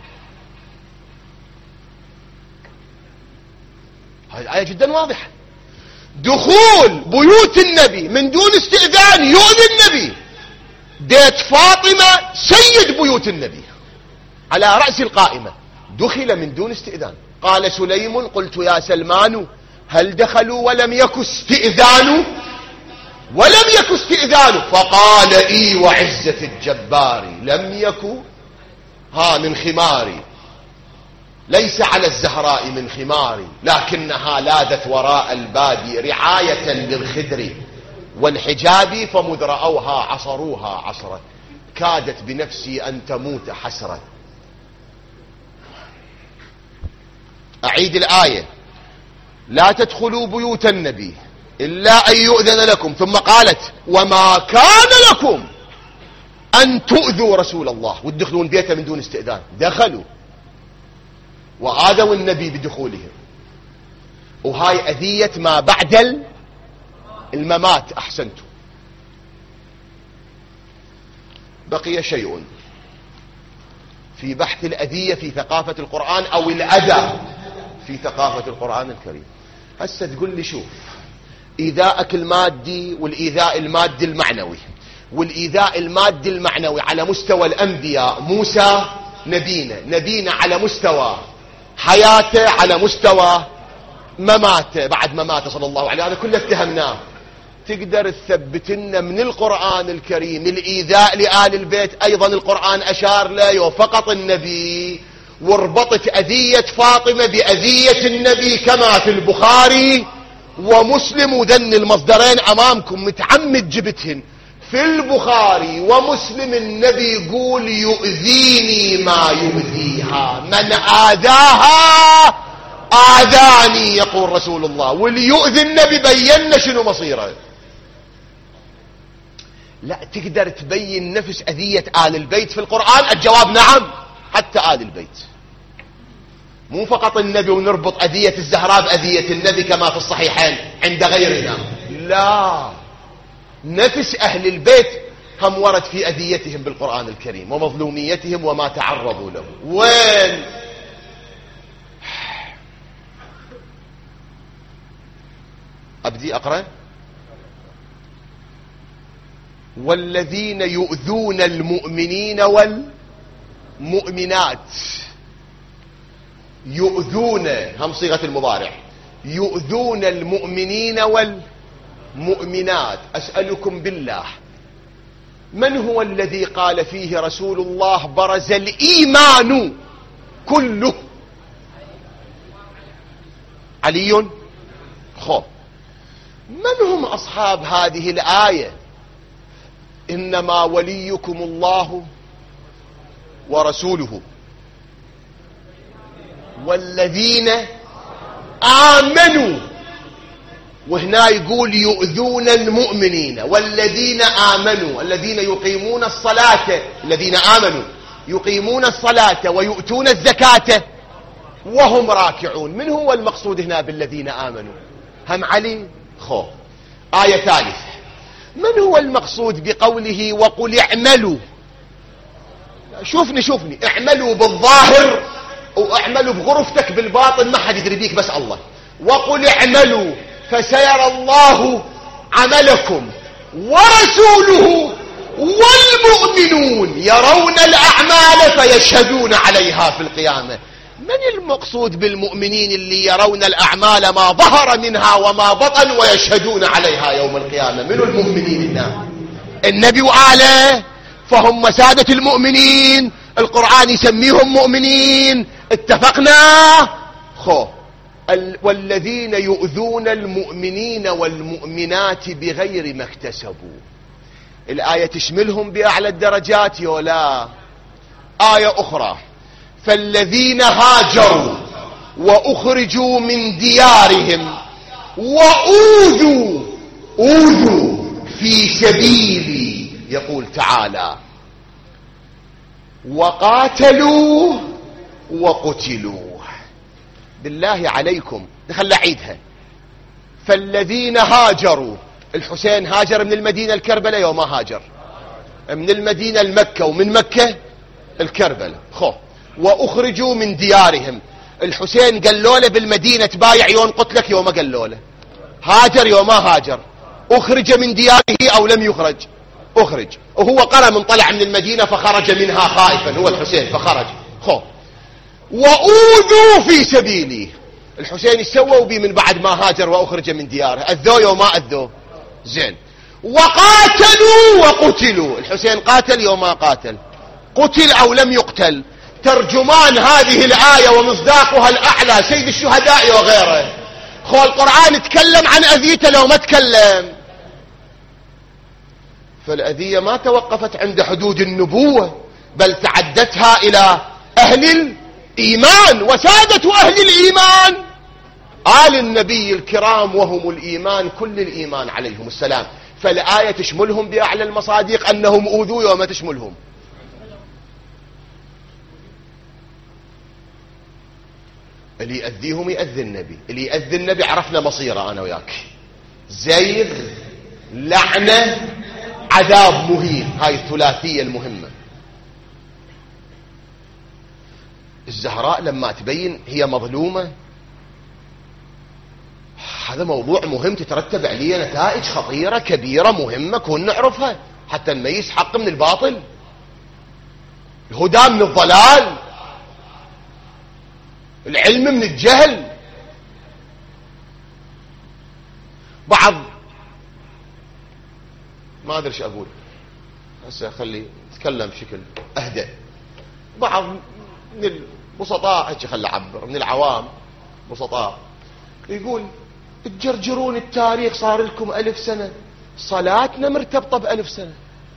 هذه الآية جدا واضحة. دخول بيوت النبي من دون استئذان يؤذي النبي. بيت فاطمة سيد بيوت النبي على رأس القائمة، دخل من دون استئذان. قال سليم: قلت يا سلمان هل دخلوا ولم يك استئذان؟ ولم يكن استئذانه، فقال إي وعزة الجبار لم يكن من خماري، ليس على الزهراء من خماري، لكنها لاذت وراء الباب رعاية للخدر والحجاب، فمذ رأوها عصروها عصرا، كادت بنفسي أن تموت حسرا. أعيد الآية: لا تدخلوا بيوت النبي إلا أن يؤذن لكم، ثم قالت: وما كان لكم أن تؤذوا رسول الله، وتدخلون بيته من دون استئذان. دخلوا وآذوا النبي بدخولهم، وهاي أذية ما بعد الممات. أحسنتم. بقي شيء في بحث الأذية في ثقافة القرآن، أو الأذى في ثقافة القرآن الكريم. هسه تقول لي شوف، إيذاءك المادي والإيذاء المادي المعنوي، والإيذاء المادي المعنوي على مستوى الأنبياء، موسى نبينا على مستوى حياته، على مستوى مماته، بعد مماته صلى الله عليه، هذا كله اتهمناه. تقدر تثبت لنا من القرآن الكريم الإيذاء لآل البيت أيضا القرآن أشار له فقط النبي، وربطت أذية فاطمة بأذية النبي كما في البخاري ومسلم، وذن المصدرين أمامكم متعمد جبتهن. في البخاري ومسلم النبي يقول: يؤذيني ما يؤذيها، من آذاها آذاني، يقول رسول الله. واللي يؤذي النبي بينا شنو مصيره. لا تقدر تبين نفس أذية آل البيت في القرآن؟ الجواب نعم، حتى آل البيت، مو فقط النبي ونربط أذية الزهراء بأذية النبي كما في الصحيحين عند غيرنا، لا، نفس أهل البيت هم ورد في أذيتهم بالقرآن الكريم ومظلوميتهم وما تعرضوا له. وين؟ أبدي أقرأ: والذين يؤذون المؤمنين والمؤمنات، يؤذون هم صيغة المضارع، يؤذون المؤمنين والمؤمنات. أسألكم بالله، من هو الذي قال فيه رسول الله: برز الإيمان كله؟ علي. خب، من هم أصحاب هذه الآية؟ إنما وليكم الله ورسوله والذين آمنوا. وهنا يقول يؤذون المؤمنين والذين آمنوا، الذين يقيمون الصلاة، الذين آمنوا يقيمون الصلاة ويؤتون الزكاة وهم راكعون. من هو المقصود هنا بالذين آمنوا؟ هم علي. خو، آية ثالثة: من هو المقصود بقوله وقل اعملوا؟ شوفني اعملوا بالظاهر واعملوا بغرفتك بالباطن، ما حد يدري بيك بس الله. وقل اعملوا فسيرى الله عملكم ورسوله والمؤمنون يرون الأعمال فيشهدون عليها في القيامة. من المقصود بالمؤمنين اللي يرون الأعمال ما ظهر منها وما بطن ويشهدون عليها يوم القيامة؟ من المؤمنين هنا؟ النبي وآله، فهم سادة المؤمنين، القرآن يسميهم مؤمنين، اتفقنا. والذين يؤذون المؤمنين والمؤمنات بغير ما اكتسبوا، الآية تشملهم بأعلى الدرجات يولا. آية أخرى: فالذين هاجروا وأخرجوا من ديارهم وأوذوا في سبيلي، يقول تعالى: وقاتلوا وقتلوا. بالله عليكم خلنا أعيدها: فالذين هاجروا، الحسين هاجر من المدينة الكربلة يوم ما هاجر من المدينة المكة، ومن مكة الكربلة. وأخرجوا من ديارهم، الحسين قالوا له بالمدينة تبايع يوم قتلك، يوم ما قالوا له. هاجر يوم ما هاجر، أخرج من دياره أو لم يخرج؟ أخرج، وهو قرأ من طلع من المدينة فخرج منها خائفا، هو الحسين فخرج. وأوذوا في سبيلي، الحسين يسووا بي من بعد ما هاجر وأخرج من دياره؟ أذوا يوم ما أذوا؟ زين. وقاتلوا وقتلوا. الحسين قاتل يوم ما قاتل، قتل أو لم يقتل. ترجمان هذه الآية ومصداقها الأعلى سيد الشهداء وغيره. خو القرآن تكلم عن أذيته لو ما تكلم. فالأذية ما توقفت عند حدود النبوة، بل تعدتها إلى أهل الإيمان وسادة أهل الإيمان آل النبي الكرام، وهم الإيمان كل الإيمان عليهم السلام. فالآية تشملهم بأعلى المصادق أنهم أوذوا وما تشملهم. اللي يأذيهم يأذي النبي، اللي يأذي النبي عرفنا مصيره أنا وياك، زيغ، لعنة، عذاب مهين. هاي الثلاثية المهمة. الزهراء لما تبين هي مظلومة، هذا موضوع مهم تترتب عليه نتائج خطيرة كبيرة مهمة كون نعرفها حتى نميز حق من الباطل، الهدى من الضلال، العلم من الجهل. بعض ما أدري ايش أقول هسه، خلي نتكلم بشكل أهدى. بعض من البسطاء هيك خلي أعبر، من العوام بسطاء، يقول تجرجرون التاريخ صار لكم 1000 سنة، صلاتنا مرتبطة ب1000 سنة.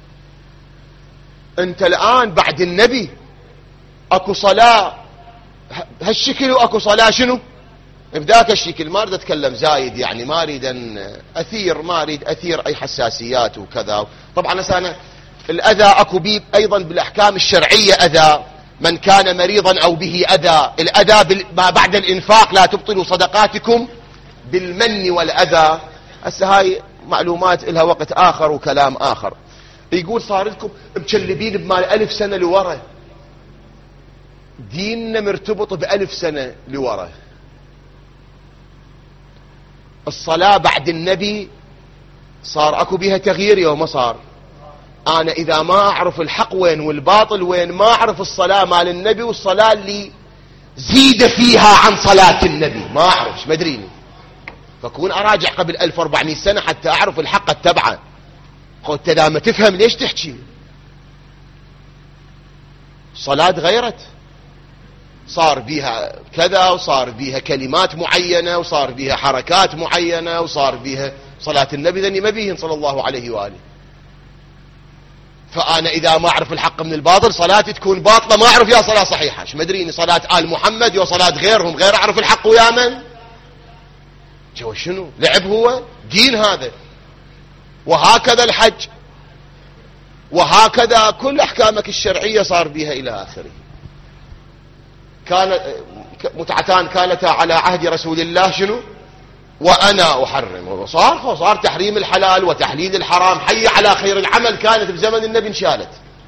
أنت الآن بعد النبي أكو صلاة هالشكل وأكو صلاة شنو بذاك الشكل. ما أريد أتكلم زايد، يعني ما أريد أن أثير، ما أريد أثير أي حساسيات وكذا. طبعا أنا الأذى أكو بيه أيضا بالأحكام الشرعية أذى، من كان مريضا أو به أذى. الأذى ما بعد الإنفاق، لا تبطلوا صدقاتكم بالمن والأذى. هسه هاي معلومات لها وقت آخر وكلام آخر. يقول صار لكم مكلبين بمال 1000 سنة لورا، ديننا مرتبط ب1000 سنة لورا. الصلاة بعد النبي صار اكو بيها تغيير يوم ما صار. انا اذا ما اعرف الحق وين والباطل وين، ما اعرف الصلاة مال النبي والصلاة اللي زيد فيها عن صلاة النبي، ما اعرفش، ما ادريني. فكون اراجع قبل 1400 سنة حتى اعرف الحق اتبعه. قلت اذا ما تفهم ليش تحكي؟ صلاة غيرت، صار بيها كذا، وصار بيها كلمات معينة، وصار بيها حركات معينة، وصار بيها صلاة النبي ذني ما بيهن صلى الله عليه وآله. فأنا إذا ما أعرف الحق من الباطل صلاتي تكون باطلة، ما أعرف يا صلاة صحيحة. ايش مدريني صلاة آل محمد يا صلاة غيرهم، غير أعرف الحق ويا من جو شنو لعب هو دين هذا. وهكذا الحج، وهكذا كل أحكامك الشرعية صار بها إلى آخره. كان متعتان كانتا على عهد رسول الله شنو وأنا أحرم، وصار تحريم الحلال وتحليل الحرام. حي على خير العمل كانت بزمن النبي انشالت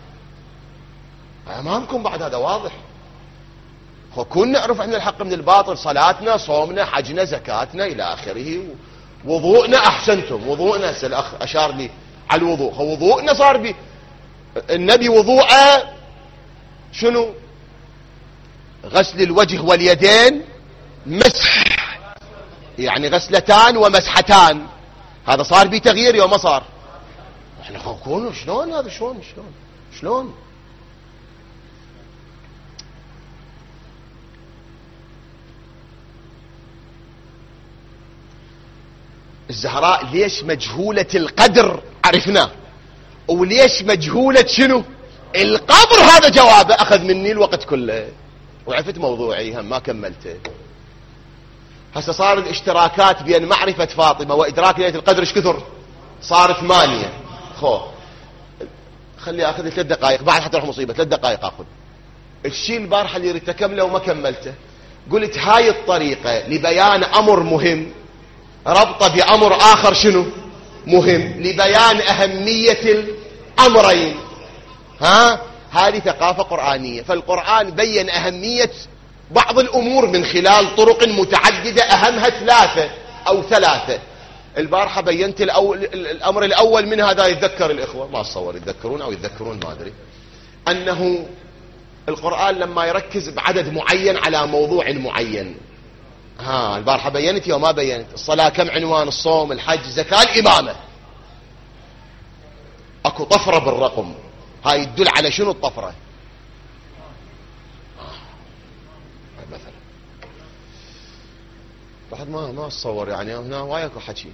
أمامكم بعد، هذا واضح. كنا نعرف احنا الحق من الباطل، صلاتنا، صومنا، حجنا، زكاتنا إلى آخره. وضوءنا، أحسنتم، وضوءنا الأخ أشار لي على الوضوء. وضوءنا صار بي النبي وضوءه شنو؟ غسل الوجه واليدين، مسح، يعني غسلتان ومسحتان. هذا صار بيه تغيير يوم ما صار. احنا نكون شلون هذا؟ شلون الزهراء ليش مجهولة القدر عرفناه، وليش مجهولة شنو القبر؟ هذا جوابه أخذ مني الوقت كله وعرفت موضوعي هم ما كملته. هسه صار الاشتراكات بين معرفة فاطمة وإدراك ليلة القدر ايش كثر؟ صار 8. خلي اخذ 3 دقائق بعد حتى اروح مصيبة. 3 دقائق اخذ الشيء البارحة اللي اريد اكمله وما كملته. قلت هاي الطريقة لبيان امر مهم ربطه بامر اخر شنو مهم، لبيان اهمية الامرين. هذه ثقافة قرآنية. فالقرآن بين اهمية بعض الامور من خلال طرق متعددة، اهمها 3 أو 3. البارحة بينت الامر الاول من هذا. يتذكر الاخوة ما اتصور يتذكرون او يتذكرون ما ادري، انه القرآن لما يركز بعدد معين على موضوع معين. البارحة بينت وما بينت الصلاة كم عنوان، الصوم، الحج، الزكاة، الامامة. اكو طفرة بالرقم. هاي تدل على شنو الطفرة؟ مثلا بعد ما اتصور يعني هنا وايد اكو حكي.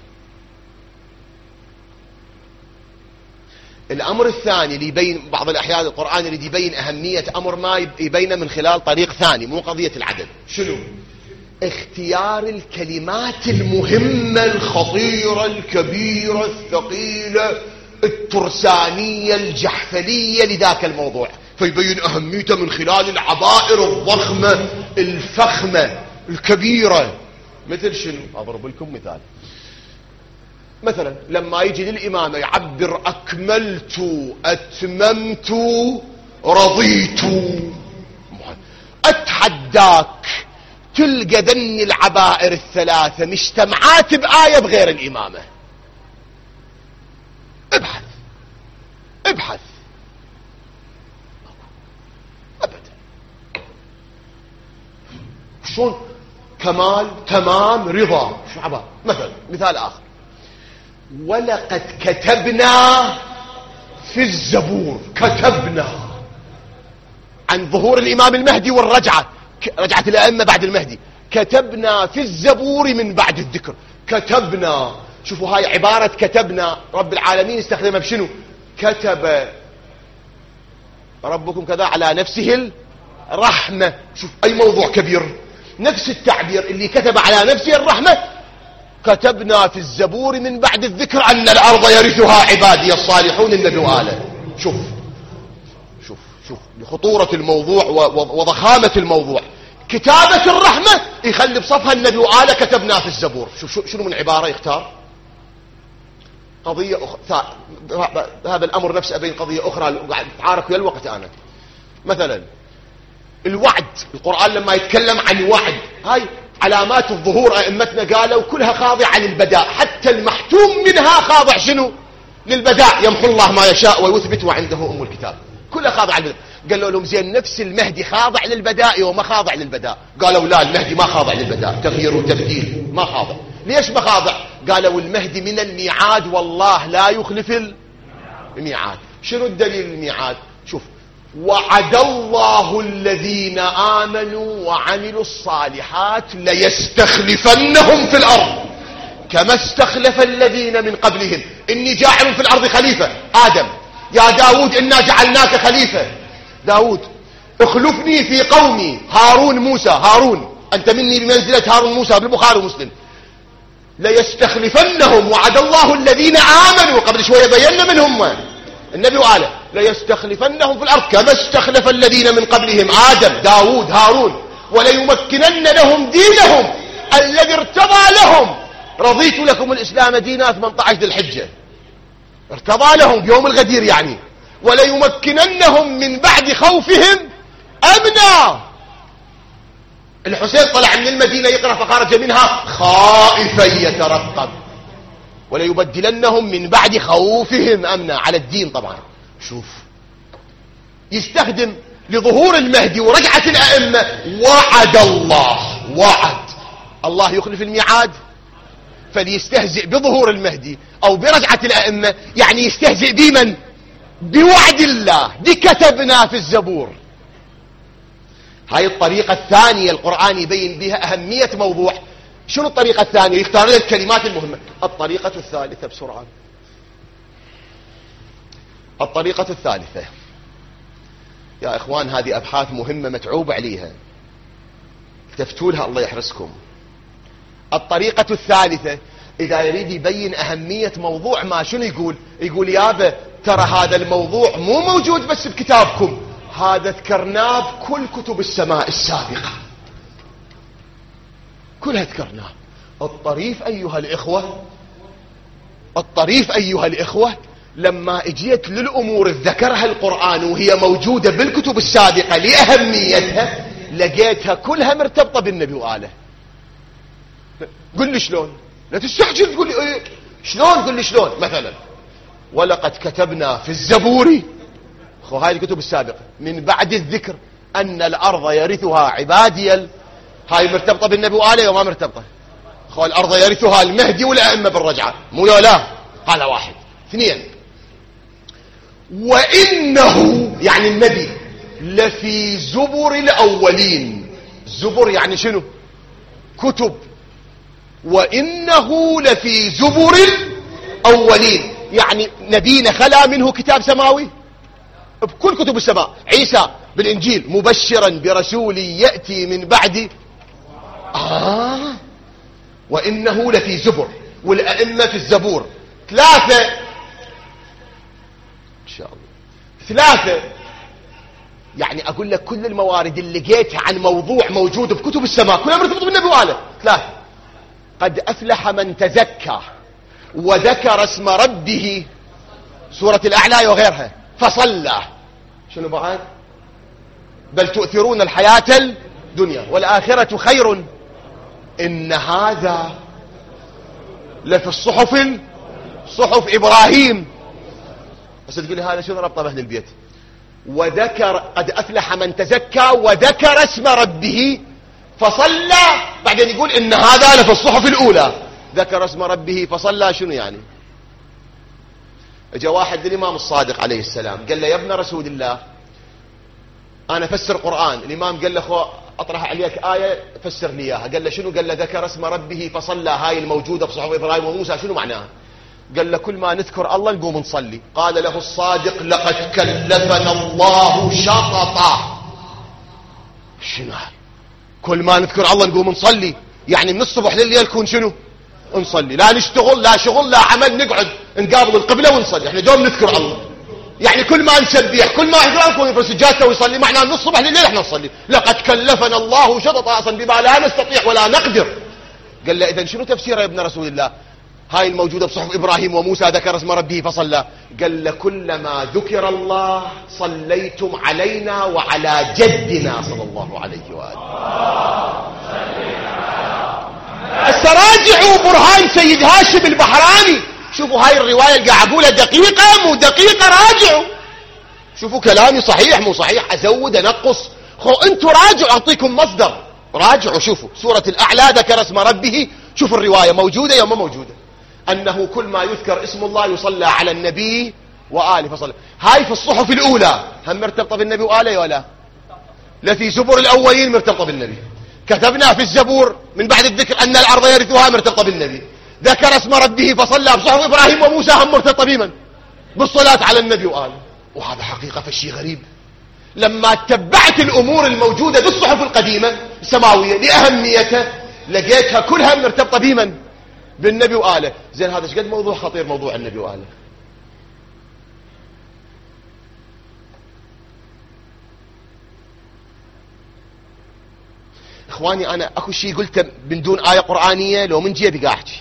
الامر الثاني اللي يبين بعض الاحيان القرآن اللي يبين اهمية امر ما يبينه من خلال طريق ثاني، مو قضية العدد. شنو؟ اختيار الكلمات المهمة الخطيرة الكبيرة الثقيلة الترسانية الجحفلية لذاك الموضوع، فيبين اهميته من خلال العبائر الضخمة الفخمة الكبيرة. مثل شنو؟ اضرب لكم مثال. مثلا لما يجي للإمام يعبر اكملت اتممت رضيت، اتحداك تلقى ذني العبائر الثلاثة مجتمعات بآية بغير الإمامة. ابحث ابدا. شلون؟ كمال تمام رضا شو عبارة. مثلا مثال اخر، ولقد كتبنا في الزبور، كتبنا عن ظهور الامام المهدي والرجعة، رجعة الائمة بعد المهدي، كتبنا في الزبور من بعد الذكر. كتبنا، شوفوا هاي عبارة كتبنا رب العالمين استخدمها بشنو؟ كتب ربكم كذا على نفسه الرحمة. شوف اي موضوع كبير، نفس التعبير اللي كتب على نفسه الرحمة. كتبنا في الزبور من بعد الذكر ان الارض يرثها عبادي الصالحون النبي وآله. شوف شوف شوف لخطورة الموضوع وضخامة الموضوع. كتابة الرحمة يخلي بصفها النبي وآله كتبنا في الزبور. شوف شنو من عبارة يختار. قضية هذا الأمر نفسه أبين قضية أخرى تعارك ويا الوقت. أنا مثلا الوعد، القرآن لما يتكلم عن وعد، هاي علامات الظهور أئمتنا قالوا كلها خاضعة للبداء، حتى المحتوم منها خاضع شنو؟ للبداء. يمحو الله ما يشاء ويثبت وعنده أم الكتاب، كلها خاضعة للبداء. قالوا لهم زين نفس المهدي خاضع للبداء وما خاضع للبداء؟ قالوا لا، المهدي ما خاضع للبداء، تغيير وتبديل ما خاضع. ليش ما خاضع؟ قالوا المهدي من الميعاد والله لا يخلف الميعاد. شنو الدليل الميعاد؟ شوف، وعد الله الذين آمنوا وعملوا الصالحات ليستخلفنهم في الأرض كما استخلف الذين من قبلهم إني جاعل في الأرض خليفة. آدم يا داود إنا جعلناك خليفة. داود اخلفني في قومي. هارون موسى، هارون أنت مني بمنزلة هارون موسى بالبخاري ومسلم. ليستخلفنهم، وعد الله الذين آمنوا، قبل شوية بينا من هم النبي وآله، ليستخلفنهم في الأرض كما استخلف الذين من قبلهم آدم داود هارون وليمكنن لهم دينهم الذي ارتضى لهم. رضيت لكم الإسلام دينا 18 ذي الحجة، ارتضى لهم بيوم الغدير يعني. وليمكننهم من بعد خوفهم أمنا. الحسين طلع من المدينة يقرأ فخرج منها خائفا يترقب. وليبدلنهم من بعد خوفهم أمنا، على الدين طبعا. شوف، يستخدم لظهور المهدي ورجعة الأئمة وعد الله. وعد الله يخلف الميعاد، فليستهزئ بظهور المهدي أو برجعة الأئمة يعني يستهزئ بمن؟ بوعد الله. دي كتبنا في الزبور. هاي الطريقة الثانية القرآن يبين بها أهمية موضوع. شنو الطريقة الثانية؟ يختار لك الكلمات المهمة. الطريقة الثالثة بسرعة. الطريقة الثالثة يا إخوان، هذه أبحاث مهمة متعوب عليها، التفتوا لها الله يحرسكم. الطريقة الثالثة إذا يريد يبين أهمية موضوع ما، شنو يقول؟ يقول يابا ترى هذا الموضوع مو موجود بس بكتابكم، هذا ذكرناه بكل كتب السماء السابقة، كلها ذكرناه. الطريف أيها الإخوة، الطريف أيها الإخوة، لما اجيت للأمور ذكرها القرآن وهي موجودة بالكتب السابقة لأهميتها، لقيتها كلها مرتبطة بالنبي وآله. قل لي شلون؟ لا تستعجل تقول لي ايه شلون. قل لي شلون. مثلا ولقد كتبنا في الزبور، هاي الكتب السابقة، من بعد الذكر أن الأرض يرثها عبادي هاي مرتبطة بالنبي وآله وما مرتبطة؟ الأرض يرثها المهدي والأئمة بالرجعة، مو لا. هذا واحد. اثنين، وإنه يعني النبي لفي زبر الأولين. زبر يعني شنو؟ كتب. وإنه لفي زبر الأولين يعني نبينا خلا منه كتاب سماوي بكل كتب السماء. عيسى بالإنجيل مبشرا برسول يأتي من بعد وإنه لفي زبر، والأئمة في الزبور 3 إن شاء الله 3. يعني أقول لك كل الموارد اللي لقيتها عن موضوع موجود في كتب السماء كلها مرتبطة بالنبي وآله. 3. قد أفلح من تزكى وذكر اسم ربه، سورة الأعلى وغيرها، فصلى. شنو بعد؟ بل تؤثرون الحياة الدنيا والآخرة خير إن هذا لفي الصحف، صحف إبراهيم. بس تقول لي هذا شنو ربطه بأهل البيت؟ وذكر قد أفلح من تزكى وذكر اسم ربه فصلى، بعدين يقول إن هذا لفي الصحف الأولى. ذكر اسم ربه فصلى شنو يعني؟ اجا واحد للإمام الصادق عليه السلام قال له يا ابن رسول الله أنا فسر قرآن. الإمام قال له خو أطرح عليك آية فسر لي إياها. قال له شنو؟ قال له ذكر اسم ربه فصلى، هاي الموجودة في صحف إبراهيم وموسى شنو معناها؟ قال له كل ما نذكر الله نقوم نصلي. قال له الصادق لقد كلفنا الله شططا. شنو هاي؟ كل ما نذكر الله نقوم نصلي، يعني من الصبح لليل كون شنو؟ نصلي، لا نشتغل لا شغل لا عمل، نقعد نقابل القبلة ونصلي. احنا دوم نذكر الله، يعني كل ما نسبح كل ما احنا نكون في سجادته ويصلي، معناه من الصبح لليل احنا نصلي. لقد كلفنا الله شططا اصلا بما لا نستطيع ولا نقدر. قال له اذا شنو تفسيره يا ابن رسول الله؟ هاي الموجودة بصحف إبراهيم وموسى ذكر اسم ربه فصلى. قال له كلما ذكر الله صليتم علينا وعلى جدنا صلى الله عليه وآله. استراجعوا برهان سيد هاشم البحراني، شوفوا هاي الرواية اللي قاعد أقولها دقيقة مو دقيقة، راجعوا شوفوا كلامي صحيح مو صحيح، أزود أنقص، أنتوا راجعوا أعطيكم مصدر، راجعوا شوفوا سورة الأعلى ذكر اسم ربه، شوفوا الرواية موجودة يا ما موجودة، أنه كل ما يذكر اسم الله يصلى على النبي وآله فصلى. هاي في الصحف الأولى هم مرتبطة بالنبي وآله ولا لفي زبر الأولين مرتبطة بالنبي. كتبنا في الزبور من بعد الذكر أن الأرض يرثها مرتبطة بالنبي. ذكر اسم ربه فصلى بصحف إبراهيم وموسى هم مرتبطة بمن؟ بالصلاة على النبي وآله. وهذا حقيقة فشي غريب، لما تبعت الأمور الموجودة بالصحف القديمة السماوية لأهميتها لقيتها كلها مرتبطة بمن؟ بالنبي وآله. زين هذا شقد موضوع خطير موضوع النبي وآله. اخواني انا اكو شيء قلته من دون آية قرآنية لو من جيبي قاعد احكي،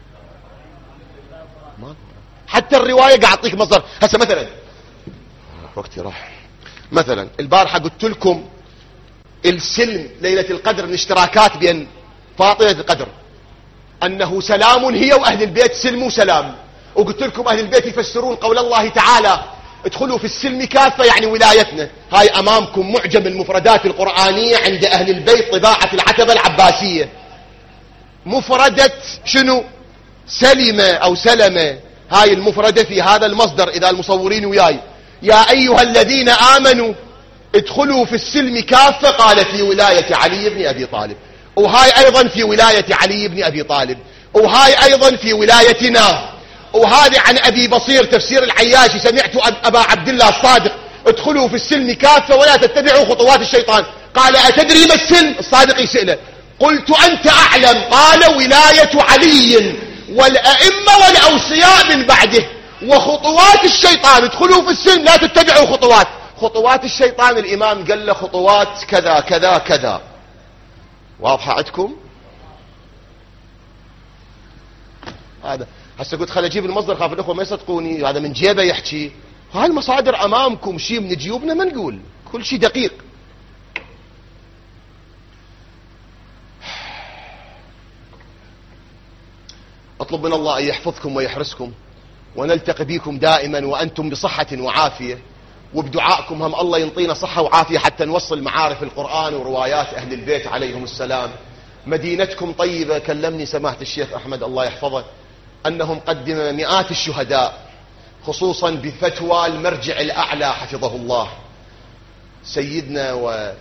حتى الرواية قاعد اعطيك مصدر. هسه مثلا وقتي راح، مثلا البارحة قلت لكم السلم ليلة القدر الاشتراكات بين فاطمة القدر أنه سلام هي وأهل البيت سلم وسلام، وقلت لكم أهل البيت يفسرون قول الله تعالى ادخلوا في السلم كافة يعني ولايتنا. هاي أمامكم معجم المفردات القرآنية عند أهل البيت طباعة العتبة العباسية، مفردة شنو؟ سلمة أو سلمة، هاي المفردة في هذا المصدر إذا المصورين وياي. يا أيها الذين آمنوا ادخلوا في السلم كافة، قال في ولاية علي بن أبي طالب، وهاي أيضا في ولاية علي بن أبي طالب، وهاي أيضا في ولايتنا، وهذا عن أبي بصير تفسير العياشي سمعت أبا عبد الله الصادق ادخلوا في السلم كافة ولا تتبعوا خطوات الشيطان. قال أتدري ما السلم؟ الصادق يسأله، قلت أنت أعلم، قال ولاية علي والأئمة والأوصياء من بعده وخطوات الشيطان. ادخلوا في السلم لا تتبعوا خطوات الشيطان. الإمام قال له خطوات كذا كذا كذا. واضحة عندكم؟ هذا هسه قلت خل اجيب المصدر خاف الاخوه ما يصدقوني، هذا من جيبه يحكي. هاي المصادر امامكم، شيء من جيوبنا ما نقول، كل شيء دقيق. اطلب من الله ان يحفظكم ويحرسكم ونلتقي بكم دائما وانتم بصحة وعافية، وبدعائكم هم الله ينطينا صحة وعافية حتى نوصل معارف القرآن وروايات اهل البيت عليهم السلام. مدينتكم طيبة، كلمني سماحة الشيخ احمد الله يحفظه انهم قدم مئات الشهداء خصوصا بفتوى المرجع الأعلى حفظه الله، سيدنا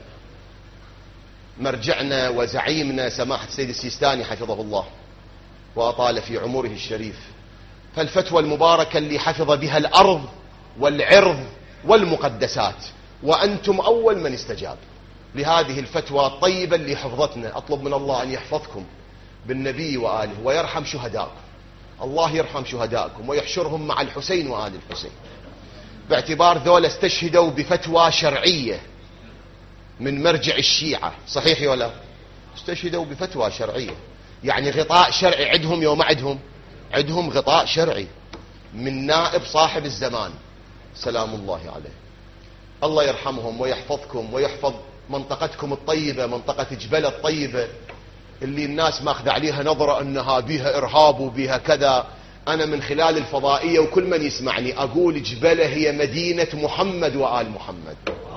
ومرجعنا وزعيمنا سماحة السيد السيستاني حفظه الله وأطال في عمره الشريف. فالفتوى المباركة اللي حفظ بها الأرض والعرض والمقدسات، وأنتم أول من استجاب لهذه الفتوى الطيبة اللي حفظتنا. أطلب من الله أن يحفظكم بالنبي وآله ويرحم شهداءكم. الله يرحم شهداءكم ويحشرهم مع الحسين وآل الحسين، باعتبار ذولا استشهدوا بفتوى شرعية من مرجع الشيعة. صحيح ولا؟ استشهدوا بفتوى شرعية، يعني غطاء شرعي عندهم. يوم عندهم غطاء شرعي من نائب صاحب الزمان سلام الله عليه. الله يرحمهم ويحفظكم ويحفظ منطقتكم الطيبة، منطقة جبلة الطيبة اللي الناس ماخذ عليها نظرة أنها بيها إرهاب وبيها كذا. أنا من خلال الفضائية وكل من يسمعني أقول جبلة هي مدينة محمد وآل محمد.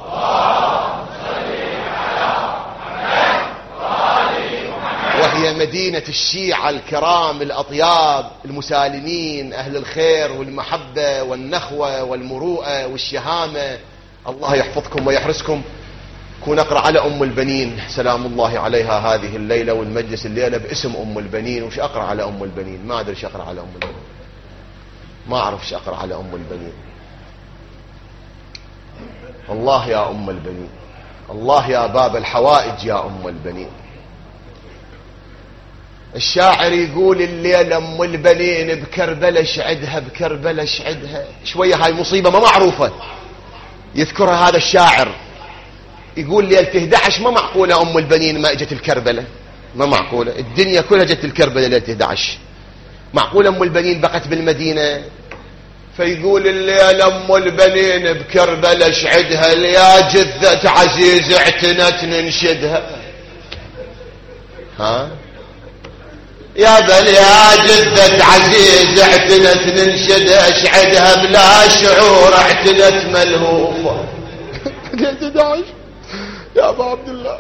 وهي مدينة الشيعة الكرام الأطياب المسالمين أهل الخير والمحبة والنخوة والمروءة والشهامة. الله يحفظكم ويحرسكم. كون أقرأ على أم البنين سلام الله عليها هذه الليلة والمجلس الليلة باسم أم البنين. وش أقرأ على أم البنين؟ ما أدري ايش أقرأ على أم البنين، ما أعرف ايش أقرأ على أم البنين. الله يا أم البنين، الله يا باب الحوائج يا أم البنين. الشاعر يقول الليلة أم البنين بكربلة شعدها، بكربلة شعدها. شوية هاي مصيبة ما معروفة يذكرها هذا الشاعر. يقول ليلة 11 ما معقولة أم البنين ما اجت الكربلة، ما معقولة. الدنيا كلها جت الكربلة ليلة 11، معقولة أم البنين بقت بالمدينة؟ فيقول الليلة أم البنين بكربلة شعدها، يا جثة عزيز اعتنت ننشدها. ها يا بل يا جثة عزيز اعتنت ننشدها، اشعدها بلا شعور اعتنت ملهوفة. يا أبا عبد الله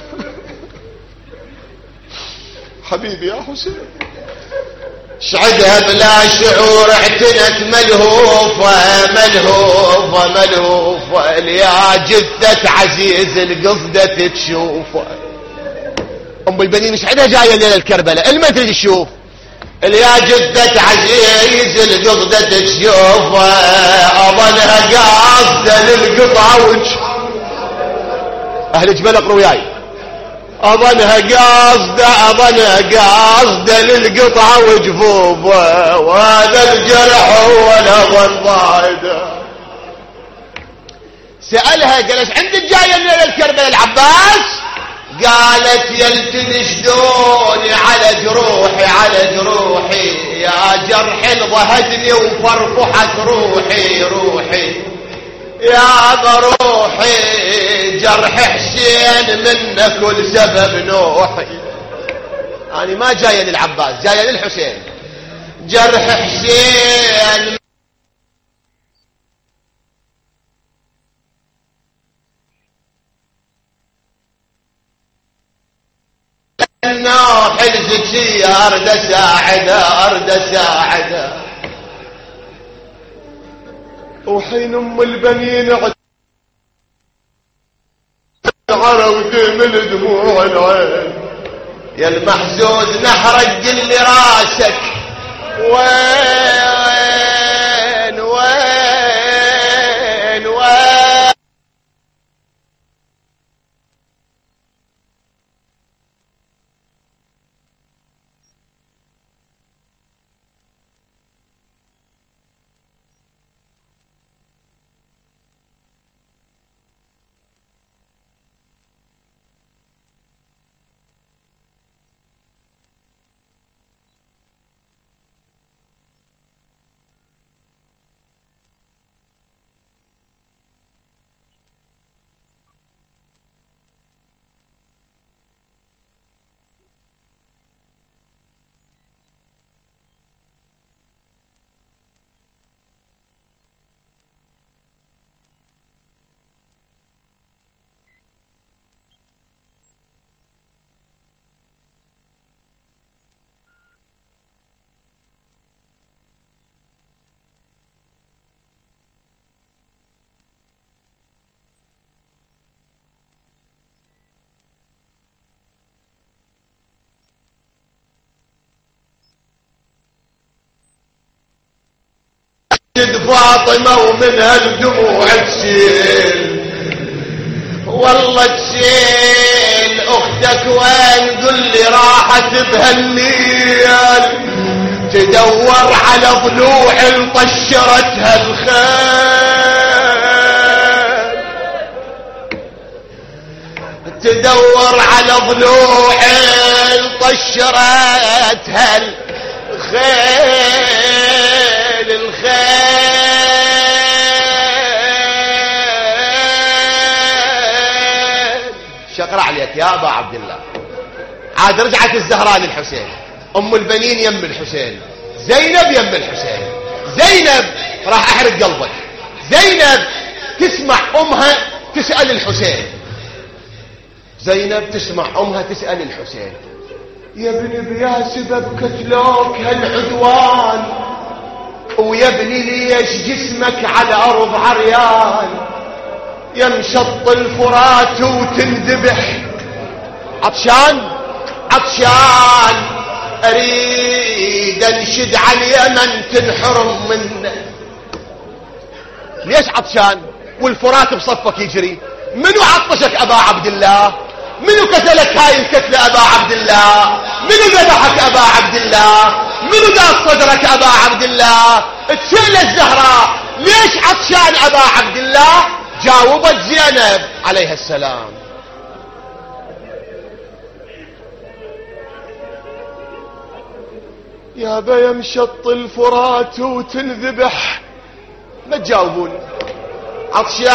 حبيبي يا حسين، شعدها بلا شعور اعتنت ملهوفة ملهوفة ملهوفة، يا جثة عزيز القصدة تشوفه. أم البنين شعدها جاية ليلة الكربلة، ما تريد تشوف. يا جثة عزيز القصدة تشوفه، أظنها قاصدة للقطع وجه. أهل جبل اقروا وياي. أظنها قاصدة للقطعة وجفوفه، وهذا الجرح هو الأظن ضايده. سألها قالت عندك جاية الليلة الكربلة العباس؟ قالت يلتني شدوني على جروحي على جروحي، يا جرح ضهدني وفرفحت روحي روحي، يا بروحي جرح حسين منك كل سبب نوحي. يعني ما جاية للعباس، جاية للحسين. جرح حسين نوح الزكية أرد ساعدة أرد ساعدة. وحين أم البنين عرض من دموع العين، يا المحزوز نحرق قل لي راسك وين وين وين. جد فاطمة ومنها الدموع تسيل، والله تسيل اختك وين؟ قل لي راحت بهالليل، تدور على ضلوع طشرتها الخيل، تدور على ضلوع طشرتها الخيل، الخيل. شقرا عليك يا ابا عبد الله. عاد رجعت الزهراء للحسين، ام البنين يم الحسين، زينب يم الحسين. زينب راح احرق قلبك، زينب تسمع امها تسأل الحسين، زينب تسمع امها تسأل الحسين: يا ابني بيا سبب قتلوك هالعدوان، ويا ابني ليش جسمك على ارض عريان، يا مشط الفرات وتندبح، عطشان عطشان اريد انشد على اليمن تنحرم منه. ليش عطشان والفرات بصفك يجري؟ منو عطشك ابا عبد الله؟ منو كسلك هاي الكتلة ابا عبد الله؟ منو ذبحك ابا عبد الله؟ منو داس صدرك ابا عبد الله؟ تسأل الزهراء ليش عطشان ابا عبد الله؟ جاوبت زينب عليها السلام: يا بيا مشط الفرات وتنذبح. ما تجاوبون؟ عطشان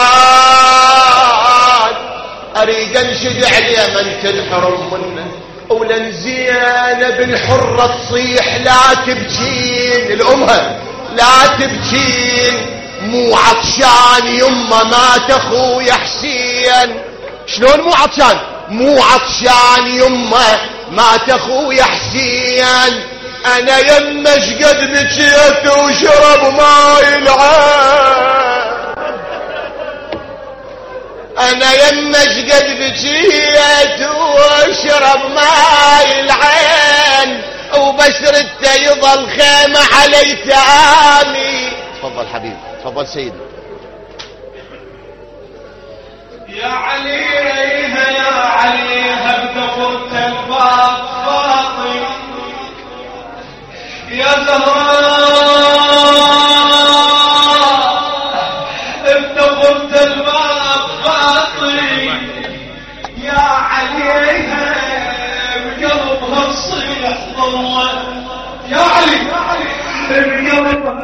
اريد انشد عليه من تنحرم منه، ولن زينب الحرة تصيح لا تبكين، الامها لا تبكين، مو عطشان يما مات اخويا حسين. شلون مو عطشان؟ مو عطشان يما مات اخويا حسين، انا يما شقد بكيت وشرب ماي العين، انا يما شقد بكيت وشرب ماي العين، وبشرته يظل خيمة علي تامي. تفضل حبيبي، تفضل سيدي. يا عليها يا عليها بتفرت الباب فاطي، يا زهراء بتفرت الباب فاطي، يا عليها بقلبها تصيح ضوء، يا علي بقلبها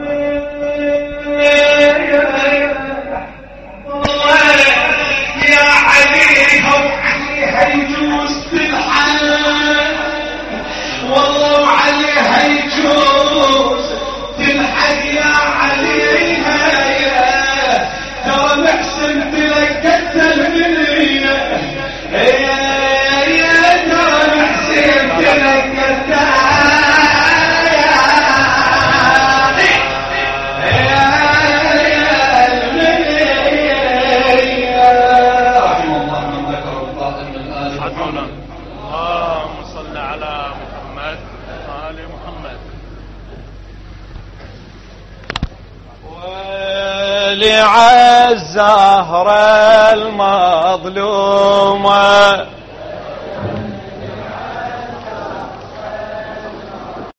يا عليها وعليها يجوز تلحن، والله وعليها يجوز تلحن، يا عليها يا ترى محسن تلقت المنية، يا ترى محسن تلقت لعالزهرة المظلومة